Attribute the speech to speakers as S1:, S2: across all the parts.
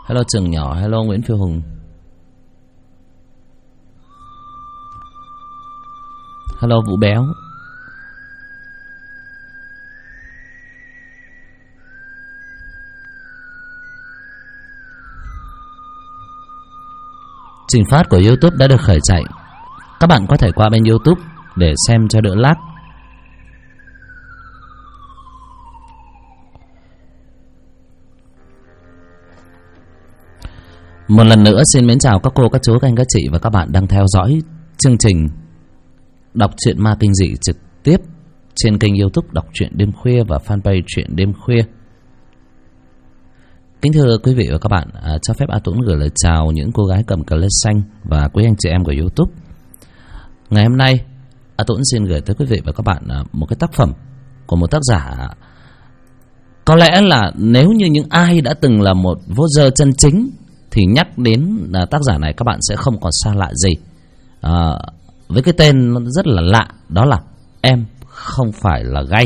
S1: Hello Trường Nhỏ, hello Nguyễn Phi Hùng. Hello Vũ Béo. Trình phát của YouTube đã được khởi chạy. Các bạn có thể qua bên YouTube để xem cho đỡ lag. Một lần nữa xin mến chào các cô, các chú, các anh, các chị và các bạn đang theo dõi chương trình đọc truyện ma kinh dị trực tiếp trên kênh YouTube Đọc Truyện Đêm Khuya và fanpage Truyện Đêm Khuya. Kính thưa quý vị và các bạn, cho phép A Tuấn gửi lời chào những cô gái cầm cờ lê xanh và quý anh chị em của YouTube. Ngày hôm nay, A Tuấn xin gửi tới quý vị và các bạn một cái tác phẩm của một tác giả. Có lẽ là nếu như những ai đã từng là một voter chân chính thì nhắc đến tác giả này các bạn sẽ không còn xa lạ gì. Với cái tên rất là lạ, đó là Em Không Phải Là Gay.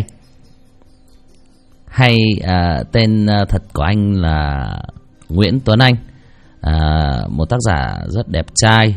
S1: Hay tên thật của anh là Nguyễn Tuấn Anh, một tác giả rất đẹp trai,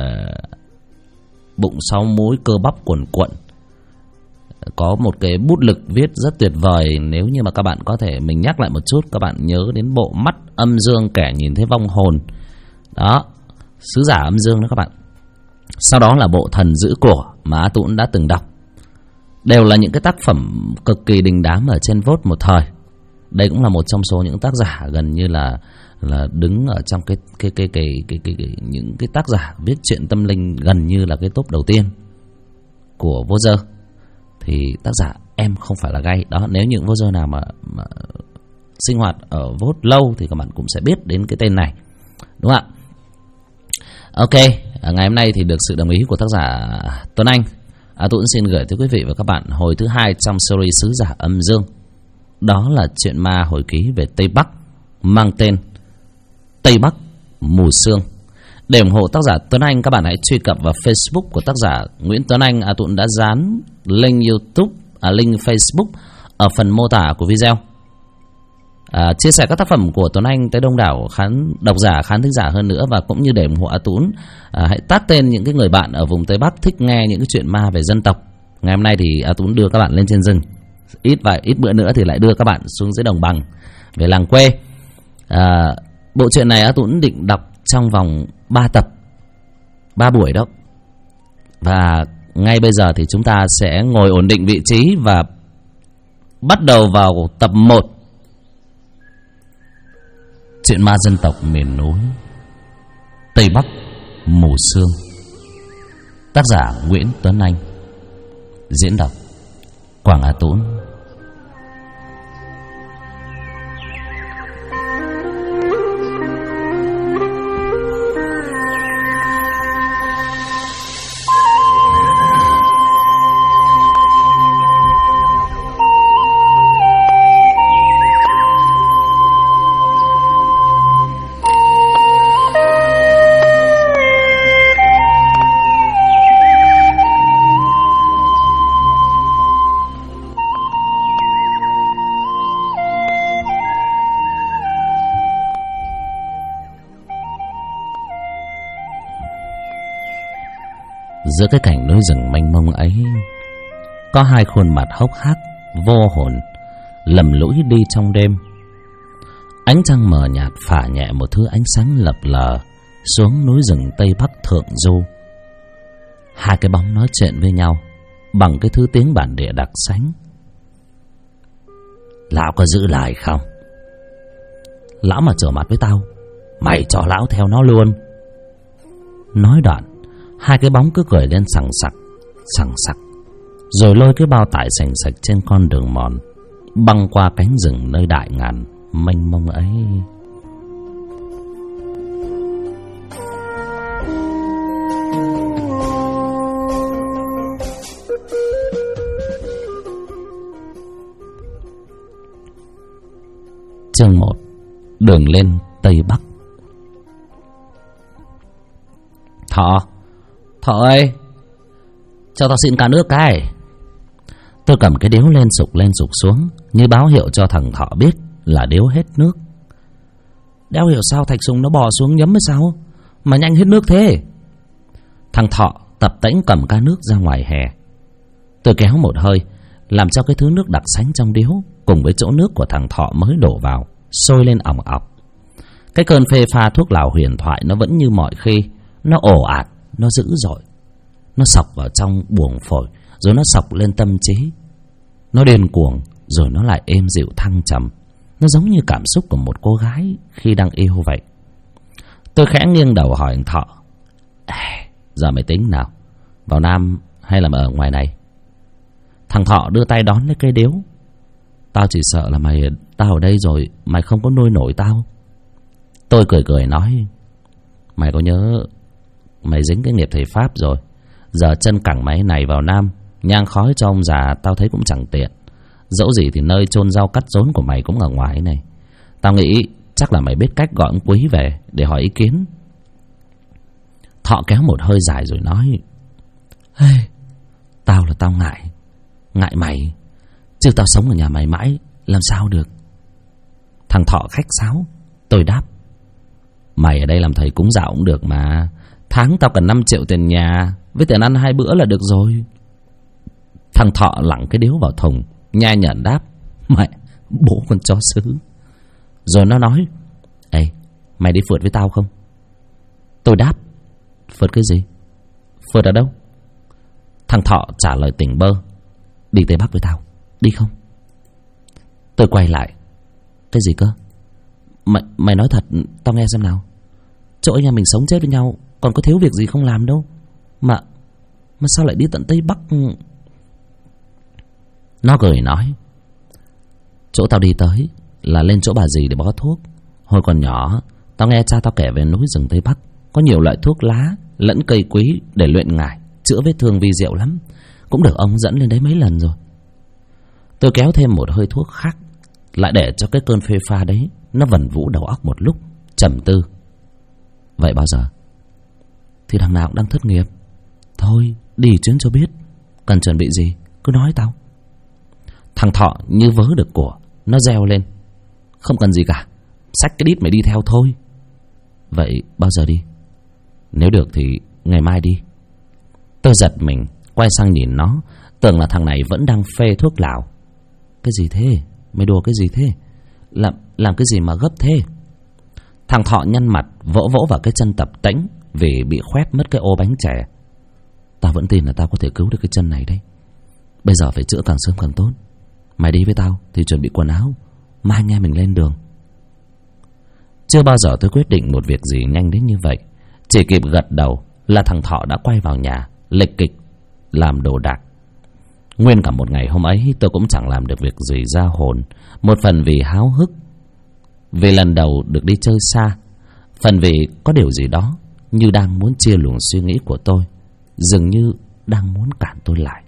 S1: bụng 6 múi, cơ bắp cuồn cuộn, có một cái bút lực viết rất tuyệt vời. Nếu như mà các bạn có thể, mình nhắc lại một chút, các bạn nhớ đến bộ Mắt Âm Dương Kẻ Nhìn Thấy Vong Hồn đó, Sứ Giả Âm Dương đó các bạn. Sau đó là bộ Thần Giữ Cổ mà A Tuấn đã từng đọc. Đều là những cái tác phẩm cực kỳ đình đám ở trên Vote một thời. Đây cũng là một trong số những tác giả gần như là đứng ở trong những cái tác giả viết truyện tâm linh gần như là cái top đầu tiên của voter. Thì tác giả Em Không Phải Là Gay đó, nếu những voter nào mà sinh hoạt ở Vote lâu thì các bạn cũng sẽ biết đến cái tên này, đúng không ạ? Ok, ngày hôm nay thì được sự đồng ý của tác giả Tuấn Anh, Tuấn xin gửi tới quý vị và các bạn hồi thứ 2 trong series Sứ Giả Âm Dương. Đó là truyện ma hồi ký về Tây Bắc mang tên Tây Bắc Mù Sương. Để ủng hộ tác giả Tuấn Anh, các bạn hãy truy cập vào Facebook của tác giả Nguyễn Tuấn Anh. Tuấn đã dán link YouTube, link Facebook ở phần mô tả của video. Chia sẻ các tác phẩm của Tuấn Anh tới đông đảo độc giả, khán thính giả hơn nữa. Và cũng như để ủng hộ Tuấn, hãy tag tên những cái người bạn ở vùng Tây Bắc thích nghe những cái chuyện ma về dân tộc. Ngày hôm nay thì Tuấn đưa các bạn lên trên rừng, ít bữa nữa thì lại đưa các bạn xuống dưới đồng bằng về làng quê. Bộ truyện này Tuấn định đọc trong vòng 3 tập, 3 buổi đó. Và ngay bây giờ thì chúng ta sẽ ngồi ổn định vị trí và bắt đầu vào tập 1. Chuyện ma dân tộc miền núi Tây Bắc Mù Sương. Tác giả Nguyễn Tuấn Anh. Diễn đọc Quảng Á Tuấn. Giữa cái cảnh núi rừng mênh mông ấy, có hai khuôn mặt hốc hác vô hồn lầm lũi đi trong đêm. Ánh trăng mờ nhạt phả nhẹ một thứ ánh sáng lập lờ xuống núi rừng Tây Bắc thượng du. Hai cái bóng nói chuyện với nhau bằng cái thứ tiếng bản địa đặc sánh. Lão có giữ lại không? Lão mà trở mặt với tao, mày cho lão theo nó luôn. Nói đoạn, hai cái bóng cứ cười lên sằng sặc, rồi lôi cái bao tải sành sạch trên con đường mòn băng qua cánh rừng nơi đại ngàn mênh mông ấy. Chương 1. Đường lên Tây Bắc. Thọ ơi, cho tao xin cả nước cái. Tôi cầm cái điếu lên sục xuống, như báo hiệu cho thằng Thọ biết là điếu hết nước. Đéo hiểu sao thạch sùng nó bò xuống nhấm hay sao mà nhanh hết nước thế. Thằng Thọ tập tễnh cầm ca nước ra ngoài hè. Tôi kéo một hơi, làm cho cái thứ nước đặc sánh trong điếu cùng với chỗ nước của thằng Thọ mới đổ vào sôi lên ỏng ọc. Cái cơn phê pha thuốc lào huyền thoại nó vẫn như mọi khi. Nó ồ ạt, nó dữ dội. Nó sộc vào trong buồng phổi, rồi nó sộc lên tâm trí. Nó điên cuồng, rồi nó lại êm dịu thăng trầm. Nó giống như cảm xúc của một cô gái khi đang yêu vậy. Tôi khẽ nghiêng đầu hỏi thằng Thọ: giờ mày tính nào, vào Nam hay là ở ngoài này? Thằng Thọ đưa tay đón lấy cây điếu. Tao chỉ sợ là tao ở đây rồi mày không có nuôi nổi tao. Tôi cười cười nói: mày có nhớ mày dính cái nghiệp thầy Pháp rồi, giờ chân cẳng mày này vào Nam nhang khói cho ông già tao thấy cũng chẳng tiện. Dẫu gì thì nơi chôn rau cắt rốn của mày cũng ở ngoài này. Tao nghĩ chắc là mày biết cách gọi ông Quý về để hỏi ý kiến. Thọ kéo một hơi dài rồi nói: tao là tao ngại mày, chứ tao sống ở nhà mày mãi làm sao được. Thằng Thọ khách sáo. Tôi đáp: mày ở đây làm thầy cúng dạo cũng được mà. Tháng tao cần 5 triệu tiền nhà với tiền ăn 2 bữa là được rồi. Thằng Thọ lẳng cái điếu vào thùng, nhai nhẫn đáp: mẹ, bố con chó xứ. Rồi nó nói: ê, mày đi phượt với tao không? Tôi đáp: phượt cái gì? Phượt ở đâu? Thằng Thọ trả lời tỉnh bơ: đi Tây Bắc với tao, đi không? Tôi quay lại: cái gì cơ? Mày nói thật tao nghe xem nào. Chỗ anh em mình sống chết với nhau, còn có thiếu việc gì không làm đâu. Mà sao lại đi tận Tây Bắc? Nó cười nói: chỗ tao đi tới là lên chỗ bà dì để bó thuốc. Hồi còn nhỏ, tao nghe cha tao kể về núi rừng Tây Bắc có nhiều loại thuốc lá lẫn cây quý để luyện ngải, chữa vết thương vi diệu lắm. Cũng được ông dẫn lên đấy mấy lần rồi. Tôi kéo thêm một hơi thuốc khác, lại để cho cái cơn phê pha đấy nó vần vũ đầu óc một lúc, trầm tư. Vậy bao giờ? Thì đằng nào cũng đang thất nghiệp. Thôi đi chuyến cho biết. Cần chuẩn bị gì cứ nói tao. Thằng Thọ như vớ được của, nó reo lên: không cần gì cả, xách cái đít mày đi theo thôi. Vậy bao giờ đi? Nếu được thì ngày mai đi. Tôi giật mình, quay sang nhìn nó, tưởng là thằng này vẫn đang phê thuốc lào. Cái gì thế? Mày đùa cái gì thế? Làm cái gì mà gấp thế? Thằng Thọ nhăn mặt, vỗ vỗ vào cái chân tập tễnh vì bị khoét mất cái ô bánh chè. Tao vẫn tin là tao có thể cứu được cái chân này đấy. Bây giờ phải chữa càng sớm càng tốt. Mày đi với tao thì chuẩn bị quần áo, mai anh em mình lên đường. Chưa bao giờ tôi quyết định một việc gì nhanh đến như vậy. Chỉ kịp gật đầu là thằng Thọ đã quay vào nhà lịch kịch làm đồ đạc. Nguyên cả một ngày hôm ấy tôi cũng chẳng làm được việc gì ra hồn. Một phần vì háo hức, vì lần đầu được đi chơi xa. Phần vì có điều gì đó như đang muốn chia luồng suy nghĩ của tôi, dường như đang muốn cản tôi lại.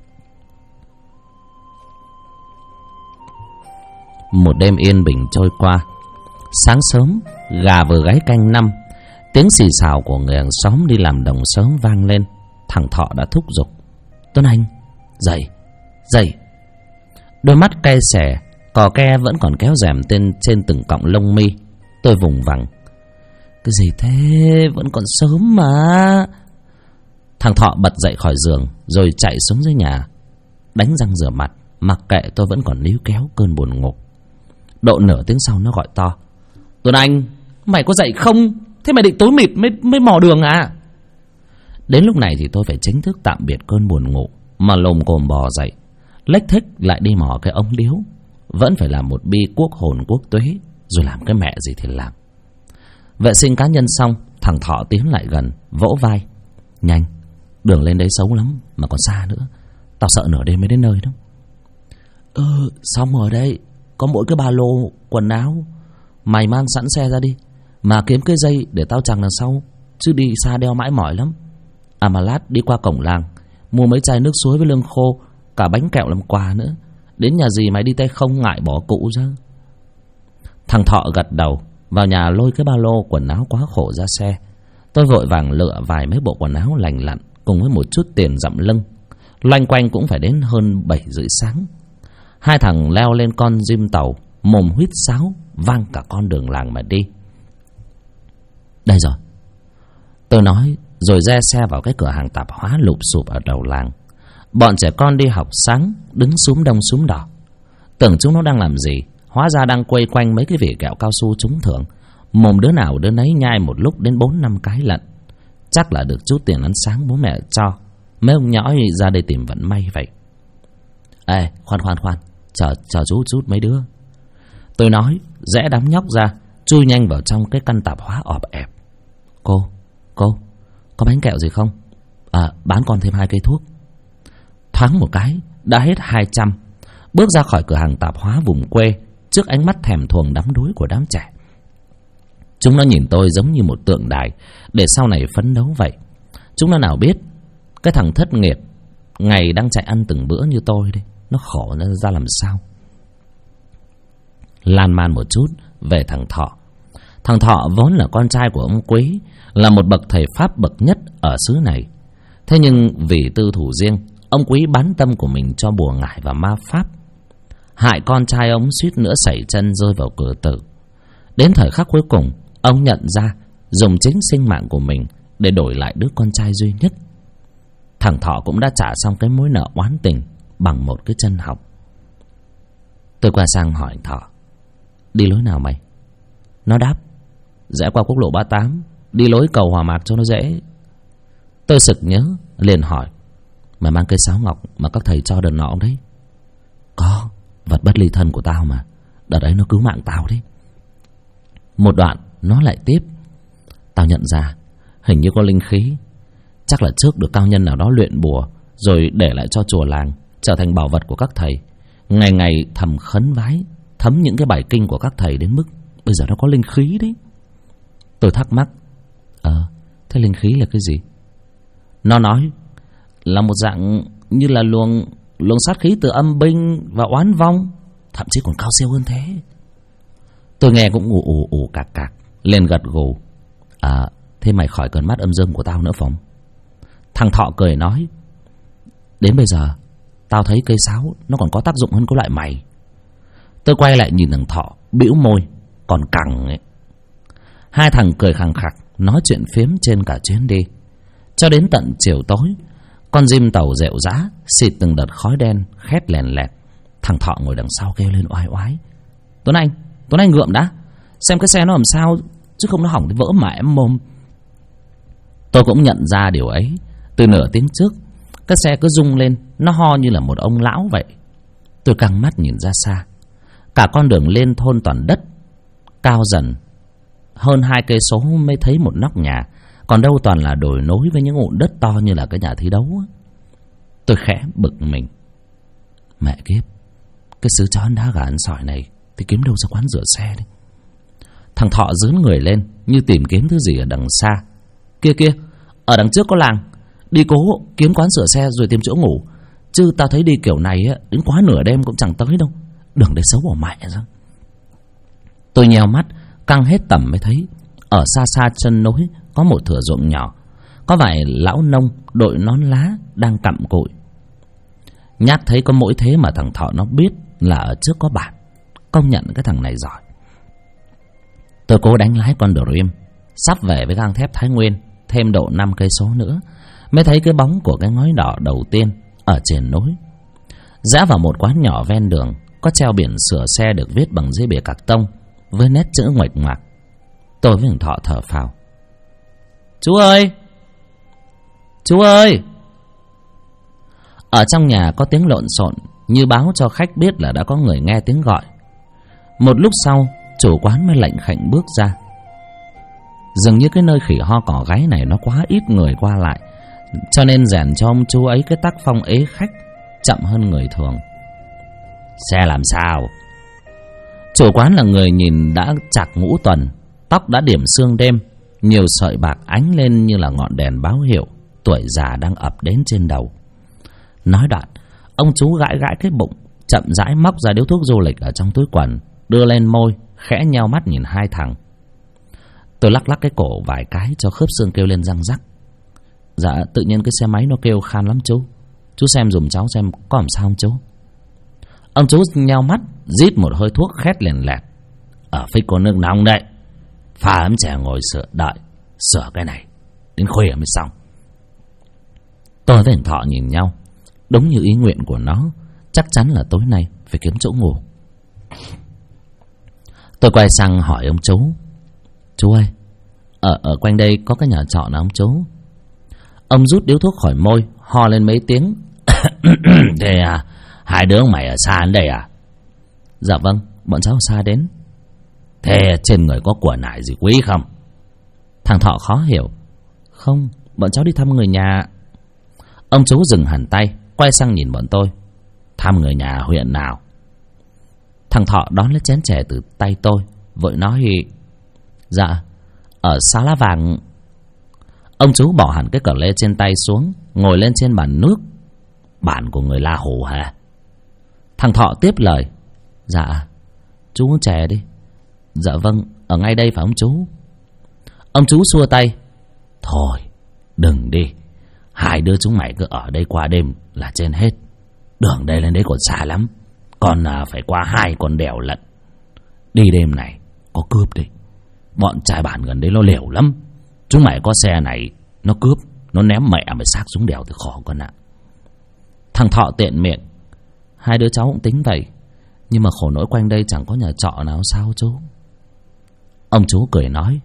S1: Một đêm yên bình trôi qua. Sáng sớm, gà vừa gáy canh 5, tiếng xì xào của người hàng xóm đi làm đồng sớm vang lên. Thằng Thọ đã thúc giục: Tuấn Anh, dậy, dậy. Đôi mắt cay xè, cò ke vẫn còn kéo rèm trên từng cọng lông mi. Tôi vùng vằng: cái gì thế, vẫn còn sớm mà. Thằng Thọ bật dậy khỏi giường rồi chạy xuống dưới nhà, đánh răng rửa mặt, mặc kệ tôi vẫn còn níu kéo cơn buồn ngủ. Độ nửa tiếng sau nó gọi to: Tuấn Anh, mày có dậy không? Thế mày định tối mịt mới mò đường à? Đến lúc này thì tôi phải chính thức tạm biệt cơn buồn ngủ, mà lồm cồm bò dậy, lếch thếch lại đi mò cái ống điếu. Vẫn phải làm một bi quốc hồn quốc tuế, rồi làm cái mẹ gì thì làm. Vệ sinh cá nhân xong, thằng Thọ tiến lại gần, vỗ vai: nhanh, đường lên đấy xấu lắm, mà còn xa nữa. Tao sợ nửa đêm mới đến nơi đó. Xong rồi đấy, có mỗi cái ba lô quần áo. Mày mang sẵn xe ra đi, mà kiếm cái dây để tao chằng đằng sau, chứ đi xa đeo mãi mỏi lắm. À mà lát đi qua cổng làng, mua mấy chai nước suối với lương khô, cả bánh kẹo làm quà nữa. Đến nhà gì mày đi tay không ngại bỏ cụ ra. Thằng Thọ gật đầu, vào nhà lôi cái ba lô quần áo quá khổ ra xe. Tôi vội vàng lựa vài mấy bộ quần áo lành lặn cùng với một chút tiền dặm lưng. Loanh quanh cũng phải đến hơn 7 rưỡi sáng. Hai thằng leo lên con diêm tàu, mồm huýt sáo vang cả con đường làng mà đi. Đây rồi, tôi nói, rồi ra xe vào cái cửa hàng tạp hóa lụp xụp ở đầu làng. Bọn trẻ con đi học sáng đứng xúm đông xúm đỏ. Tưởng chúng nó đang làm gì, hóa ra đang quây quanh mấy cái vỉ kẹo cao su trúng thưởng. Mồm đứa nào đứa nấy nhai một lúc đến 4-5 cái lận. Chắc là được chút tiền ăn sáng bố mẹ cho. Mấy ông nhõi ra đây tìm vận may vậy. Ê, khoan, chờ chú chút mấy đứa. Tôi nói, rẽ đám nhóc ra, chui nhanh vào trong cái căn tạp hóa ọp ẹp. Cô, có bánh kẹo gì không? Bán con thêm 2 cây thuốc. Thoáng một cái, đã hết 200. Bước ra khỏi cửa hàng tạp hóa vùng quê, trước ánh mắt thèm thuồng đắm đuối của đám trẻ. Chúng nó nhìn tôi giống như một tượng đài để sau này phấn đấu vậy. Chúng nó nào biết cái thằng thất nghiệp ngày đang chạy ăn từng bữa như tôi đây, nó khổ ra làm sao. Lan man một chút về thằng Thọ. Thằng Thọ vốn là con trai của ông Quý, là một bậc thầy Pháp bậc nhất ở xứ này. Thế nhưng vì tư thủ riêng, ông Quý bán tâm của mình cho bùa ngải và ma pháp, hại con trai ông suýt nữa sẩy chân rơi vào cửa tử. Đến thời khắc cuối cùng, ông nhận ra dùng chính sinh mạng của mình để đổi lại đứa con trai duy nhất. Thằng Thọ cũng đã trả xong cái mối nợ oán tình bằng một cái chân học. Tôi qua sang hỏi Thọ, đi lối nào mày? Nó đáp, rẽ qua quốc lộ 38, đi lối cầu Hòa Mạc cho nó dễ. Tôi sực nhớ, liền hỏi, mày mang cây sáo ngọc mà các thầy cho đợt nọ không đấy? Có, vật bất ly thân của tao mà, đợt ấy nó cứu mạng tao đấy. Một đoạn nó lại tiếp, tao nhận ra hình như có linh khí, chắc là trước được cao nhân nào đó luyện bùa rồi để lại cho chùa làng, trở thành bảo vật của các thầy. Ngày ngày thầm khấn vái, thấm những cái bài kinh của các thầy đến mức bây giờ nó có linh khí đấy. Tôi thắc mắc, thế linh khí là cái gì? Nó nói là một dạng như là luồng sát khí từ âm binh và oán vong, thậm chí còn cao siêu hơn thế. Tôi nghe cũng ù cạc, liền gật gù. Thế mày khỏi cơn mắt âm dương của tao nữa phòng. Thằng Thọ cười nói, đến bây giờ tao thấy cây sáo nó còn có tác dụng hơn cái loại mày. Tôi quay lại nhìn thằng Thọ, bĩu môi, còn cẳng ấy. Hai thằng cười khằng khặc, nói chuyện phiếm trên cả chuyến đi. Cho đến tận chiều tối, con diêm tàu rệu rã xịt từng đợt khói đen khét lèn lẹt. Thằng Thọ ngồi đằng sau kêu lên oai oái, Tuấn Anh ngượm đã, xem cái xe nó làm sao, chứ không nó hỏng thì vỡ mẹ mồm. Tôi cũng nhận ra điều ấy. Từ nửa tiếng trước, cái xe cứ rung lên, nó ho như là một ông lão vậy. Tôi căng mắt nhìn ra xa. Cả con đường lên thôn toàn đất, cao dần hơn 2 cây số mới thấy một nóc nhà, còn đâu toàn là đồi nối với những ngụn đất to như là cái nhà thi đấu. Tôi khẽ bực mình, mẹ kiếp, cái xứ chó đá gà ăn sỏi này thì kiếm đâu ra quán rửa xe đấy. Thằng Thọ dướn người lên như tìm kiếm thứ gì ở đằng xa. Kia, ở đằng trước có làng, đi cố kiếm quán rửa xe rồi tìm chỗ ngủ, chứ tao thấy đi kiểu này đến quá nửa đêm cũng chẳng tới đâu. Đừng để xấu bỏ mẹ ra. Tôi nheo mắt căng hết tầm mới thấy ở xa chân núi có một thửa ruộng nhỏ, có vài lão nông đội nón lá đang cặm cụi. Nhắc thấy có mỗi thế mà thằng Thọ nó biết là ở trước có bản. Công nhận cái thằng này giỏi. Tôi cố đánh lái con Dream sắp về với gang thép Thái Nguyên thêm độ 5 cây số nữa mới thấy cái bóng của cái ngói đỏ đầu tiên ở trên núi. Rẽ vào một quán nhỏ ven đường, có treo biển sửa xe được viết bằng giấy bìa cạc tông với nét chữ nguệch ngoạc. Tôi với thằng Thọ thở phào, Chú ơi! Ở trong nhà có tiếng lộn xộn như báo cho khách biết là đã có người nghe tiếng gọi. Một lúc sau, chủ quán mới lạnh khạnh bước ra. Dường như cái nơi khỉ ho cỏ gáy này nó quá ít người qua lại, cho nên rèn cho ông chú ấy cái tác phong ế khách chậm hơn người thường. Xe làm sao? Chủ quán là người nhìn đã chạc ngũ tuần, tóc đã điểm sương đêm, nhiều sợi bạc ánh lên như là ngọn đèn báo hiệu tuổi già đang ập đến trên đầu. Nói đoạn, ông chú gãi cái bụng, chậm rãi móc ra điếu thuốc du lịch ở trong túi quần, đưa lên môi, khẽ nheo mắt nhìn hai thằng. Tôi lắc cái cổ vài cái cho khớp xương kêu lên răng rắc. Dạ, tự nhiên cái xe máy nó kêu khan lắm chú. Chú xem dùm cháu xem có làm sao không chú? Ông chú nheo mắt, rít một hơi thuốc khét lèn lẹt. Ở phích có nước nóng đấy, pha ấm chè ngồi sửa đợi, Sửa cái này đến khuya mới xong. Tôi với thằng Thọ nhìn nhau. Đúng như ý nguyện của nó, chắc chắn là tối nay phải kiếm chỗ ngủ. Tôi quay sang hỏi ông chú: Chú ơi, ở quanh đây có cái nhà trọ nào ông chú? Ông rút điếu thuốc khỏi môi, ho lên mấy tiếng. Thế à, hai đứa mày ở xa đến đây à? Dạ vâng, bọn cháu ở xa đến. Thế trên người có của nải gì quý không? Thằng Thọ khó hiểu: Không, bọn cháu đi thăm người nhà. Ông chú dừng hẳn tay, quay sang nhìn bọn tôi: Thăm người nhà huyện nào? Thằng Thọ đón lấy chén chè từ tay tôi, vội nói: Dạ, ở Xá Lá Vàng. Ông chú bỏ hẳn cái cờ lê trên tay xuống, ngồi lên trên bàn nước. Bản của người La Hủ hả? Thằng Thọ tiếp lời: Dạ, chú uống chè đi. Dạ vâng, ở ngay đây phải ông chú? Ông chú xua tay: Thôi, đừng đi. Hai đứa chúng mày cứ ở đây qua đêm là trên hết. Đường đây lên đấy còn xa lắm, còn phải qua 2 con đèo lận. Đi đêm này có cướp đi. Bọn trai bản gần đấy nó liều lắm. Chúng mày có xe này, nó cướp, nó ném mẹ mày xác xuống đèo thì khó con ạ. Thằng Thọ tiện miệng: Hai đứa cháu cũng tính vậy, nhưng mà khổ nỗi quanh đây chẳng có nhà trọ nào sao chú? Ông chú cười nói: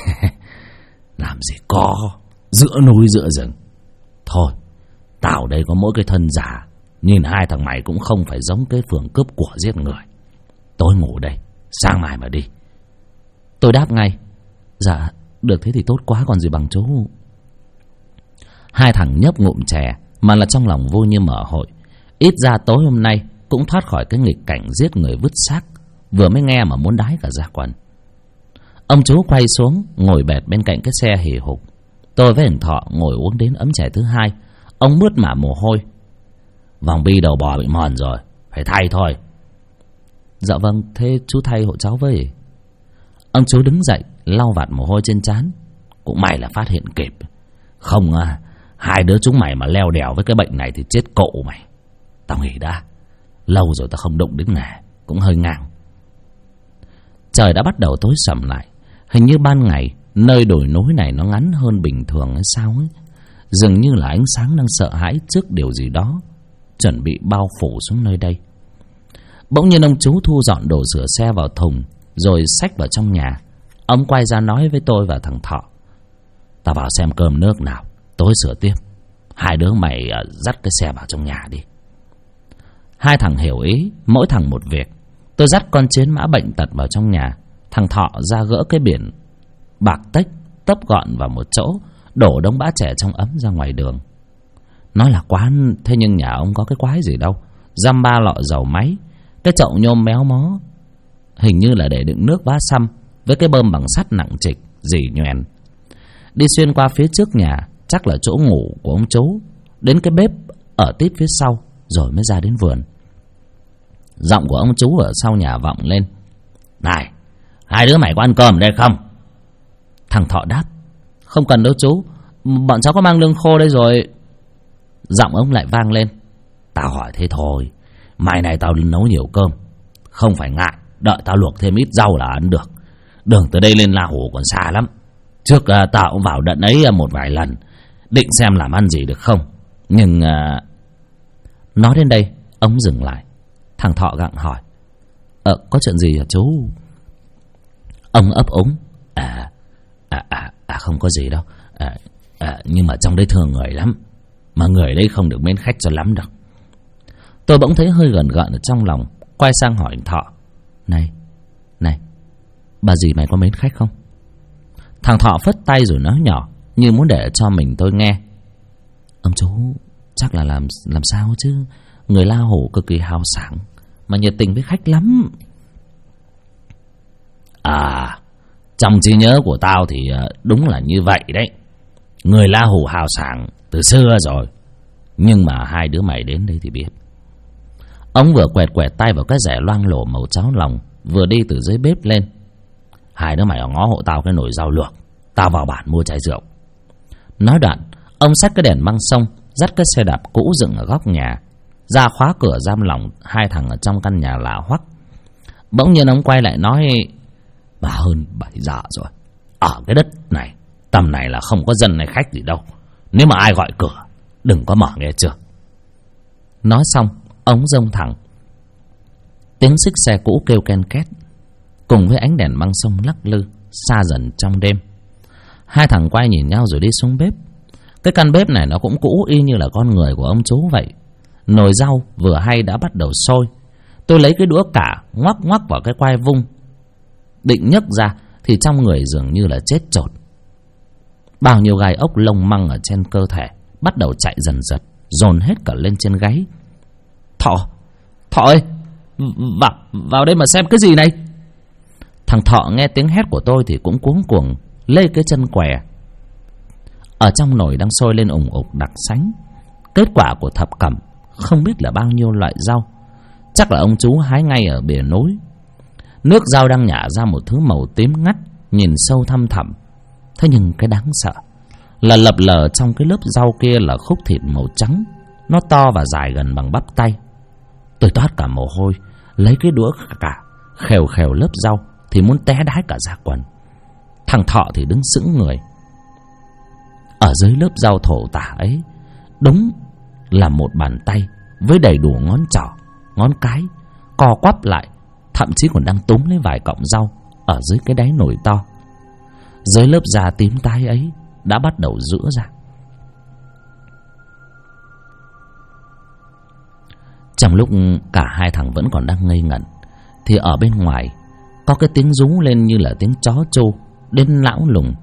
S1: Làm gì có, giữa núi giữa rừng. Thôi, tao đây có mỗi cái thân giả, nhìn hai thằng mày cũng không phải giống cái phường cướp của giết người. Tối ngủ đây, sáng mai mà đi. Tôi đáp ngay: Dạ, được thế thì tốt quá còn gì bằng chú. Hai thằng nhấp ngụm chè mà là trong lòng vui như mở hội. Ít ra tối hôm nay cũng thoát khỏi cái nghịch cảnh giết người vứt xác vừa mới nghe mà muốn đái cả da quần. Ông chú quay xuống ngồi bệt bên cạnh cái xe hì hục. Tôi với thằng Thọ ngồi uống đến ấm chè thứ hai. Ông mướt mả mồ hôi: Vòng bi đầu bò bị mòn rồi, phải thay thôi. Dạ vâng, thế chú thay hộ cháu với. Ông chú đứng dậy lau vạt mồ hôi trên trán: Cũng may là phát hiện kịp. Không hai đứa chúng mày mà leo đèo với cái bệnh này thì chết cộ mày. Tao nghĩ đã, lâu rồi tao không đụng đến nghề, cũng hơi ngang. Trời đã bắt đầu tối sầm lại. Hình như ban ngày nơi đồi núi này nó ngắn hơn bình thường hay sao ấy. Dường như là ánh sáng đang sợ hãi trước điều gì đó chuẩn bị bao phủ xuống nơi đây. Bỗng nhiên ông chú thu dọn đồ rửa xe vào thùng rồi xách vào trong nhà. Ông quay ra nói với tôi và thằng Thọ: Tao vào xem cơm nước nào, tối sửa tiếp. Hai đứa mày dắt cái xe vào trong nhà đi. Hai thằng hiểu ý, mỗi thằng một việc. Tôi dắt con chiến mã bệnh tật vào trong nhà. Thằng Thọ ra gỡ cái biển bạc tách tấp gọn vào một chỗ, đổ đống bã chè trong ấm ra ngoài đường. Nói là quán, thế nhưng nhà ông có cái quái gì đâu. Dăm 3 lọ dầu máy, cái chậu nhôm méo mó, hình như là để đựng nước vá xăm, với cái bơm bằng sắt nặng trịch rỉ nhoèn. Đi xuyên qua phía trước nhà, chắc là chỗ ngủ của ông chú, đến cái bếp ở tít phía sau, rồi mới ra đến vườn. Giọng của ông chú ở sau nhà vọng lên: Này, hai đứa mày có ăn cơm đây không? Thằng Thọ đáp: Không cần đâu chú, bọn cháu có mang lương khô đây rồi. Giọng ông lại vang lên: Tao hỏi thế thôi, mai này tao nấu nhiều cơm, không phải ngại, đợi tao luộc thêm ít rau là ăn được. Đường từ đây lên La Hủ còn xa lắm. Trước tao cũng vào đận ấy một vài lần, định xem làm ăn gì được không. Nhưng nói đến đây ông dừng lại. Thằng Thọ gặng hỏi: Có chuyện gì hả chú? Ông ấp úng: Không có gì đâu. Nhưng mà trong đây thương người lắm, mà người đây không được mến khách cho lắm đâu. Tôi bỗng thấy hơi gờn gợn ở trong lòng, quay sang hỏi Thọ: Này, bà dì mày có mến khách không? Thằng Thọ phất tay rồi nói nhỏ, như muốn để cho mình tôi nghe: Ông chú chắc là làm sao chứ. Người La Hủ cực kỳ hào sảng, mà nhiệt tình với khách lắm. Trong trí nhớ của tao thì đúng là như vậy đấy. Người La Hủ hào sảng từ xưa rồi, nhưng mà hai đứa mày đến đây thì biết. Ông vừa quẹt tay vào cái rẻ loang lổ màu cháo lòng, vừa đi từ dưới bếp lên: Hai đứa mày ở ngó hộ tao cái nồi rau luộc, tao vào bản mua chai rượu. Nói đoạn, ông xách cái đèn măng sông, dắt cái xe đạp cũ dựng ở góc nhà, ra khóa cửa giam lỏng hai thằng ở trong căn nhà lạ hoắc. Bỗng nhiên ông quay lại nói: Mà hơn 7 giờ rồi, ở cái đất này Tầm này là không có dân hay khách gì đâu. Nếu mà ai gọi cửa, đừng có mở nghe chưa. Nói xong, ống rông thẳng. Tiếng xích xe cũ kêu ken két, cùng với ánh đèn băng sông lắc lư xa dần trong đêm. Hai thằng quay nhìn nhau rồi đi xuống bếp. Cái căn bếp này nó cũng cũ y như là con người của ông chú vậy. Nồi rau vừa hay đã bắt đầu sôi. Tôi lấy cái đũa cả ngoắc ngoắc vào cái quai vung, định nhấc ra thì trong người dường như là chết chột. Bao nhiêu gai ốc lông măng ở trên cơ thể bắt đầu chạy dần dần, dồn hết cả lên trên gáy. Thọ ơi, vào đây mà xem cái gì này. Thằng Thọ nghe tiếng hét của tôi thì cũng cuống cuồng lê cái chân què. Ở trong nồi đang sôi lên ủng ục đặc sánh. Kết quả của thập cẩm không biết là bao nhiêu loại rau. Chắc là ông chú hái ngay ở bìa núi. Nước rau đang nhả ra một thứ màu tím ngắt, nhìn sâu thăm thẳm. Thế nhưng cái đáng sợ là lập lờ trong cái lớp rau kia là khúc thịt màu trắng. Nó to và dài gần bằng bắp tay. Tôi toát cả mồ hôi, lấy cái đũa cả khều khều lớp rau thì muốn té đái cả da quần. Thằng Thọ thì đứng sững người. Ở dưới lớp rau thổ tả ấy đúng là một bàn tay với đầy đủ ngón trỏ, ngón cái co quắp lại, thậm chí còn đang túm lấy vài cọng rau ở dưới cái đáy nồi to. Dưới lớp da tím tái ấy đã bắt đầu rữa ra. Trong lúc cả hai thằng vẫn còn đang ngây ngẩn thì ở bên ngoài có cái tiếng rú lên như là tiếng chó trâu đến lão lùng.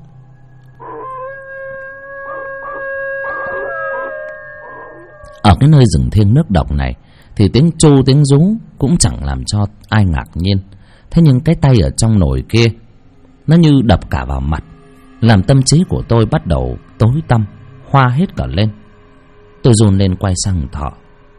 S1: Ở cái nơi rừng thiêng nước độc này thì tiếng tru tiếng rú cũng chẳng làm cho ai ngạc nhiên. Thế nhưng cái tay ở trong nồi kia nó như đập cả vào mặt, làm tâm trí của tôi bắt đầu tối tăm, hoa hết cả lên. Tôi run lên quay sang Thọ.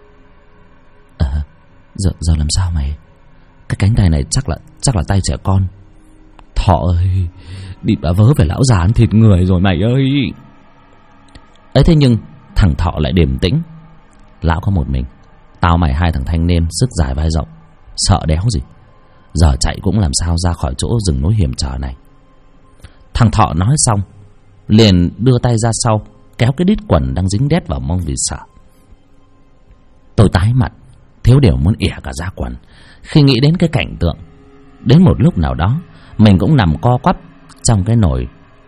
S1: Giờ làm sao mày? Cái cánh tay này chắc là tay trẻ con. Thọ ơi, đi bà vớ về lão già ăn thịt người rồi mày ơi. Ấy thế nhưng thằng Thọ lại điềm tĩnh. Lão có một mình, tao mày hai thằng thanh niên sức dài vai rộng, sợ đéo gì. Giờ chạy cũng làm sao ra khỏi chỗ rừng núi hiểm trở này. Thằng Thọ nói xong liền đưa tay ra sau kéo cái đít quần đang dính đét vào mông vì sợ. Tôi tái mặt, thiếu điều muốn ỉa cả da quần khi nghĩ đến cái cảnh tượng. Đến một lúc nào đó mình cũng nằm co quắp trong cái nồi.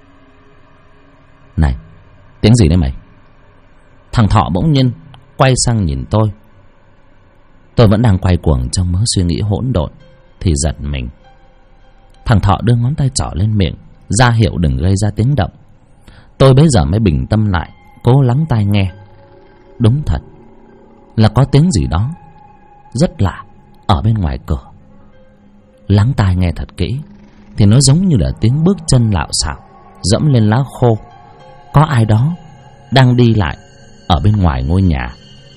S1: Này, tiếng gì đấy mày? Thằng Thọ bỗng nhiên quay sang nhìn tôi. Tôi vẫn đang quay cuồng trong mớ suy nghĩ hỗn độn thì giật mình. Thằng Thọ đưa ngón tay trỏ lên miệng ra hiệu đừng gây ra tiếng động. Tôi bấy giờ mới bình tâm lại, cố lắng tai nghe. Đúng thật là có tiếng gì đó rất lạ ở bên ngoài cửa. Lắng tai nghe thật kỹ thì nó giống như là tiếng bước chân lạo xạo dẫm lên lá khô. Có ai đó đang đi lại ở bên ngoài ngôi nhà.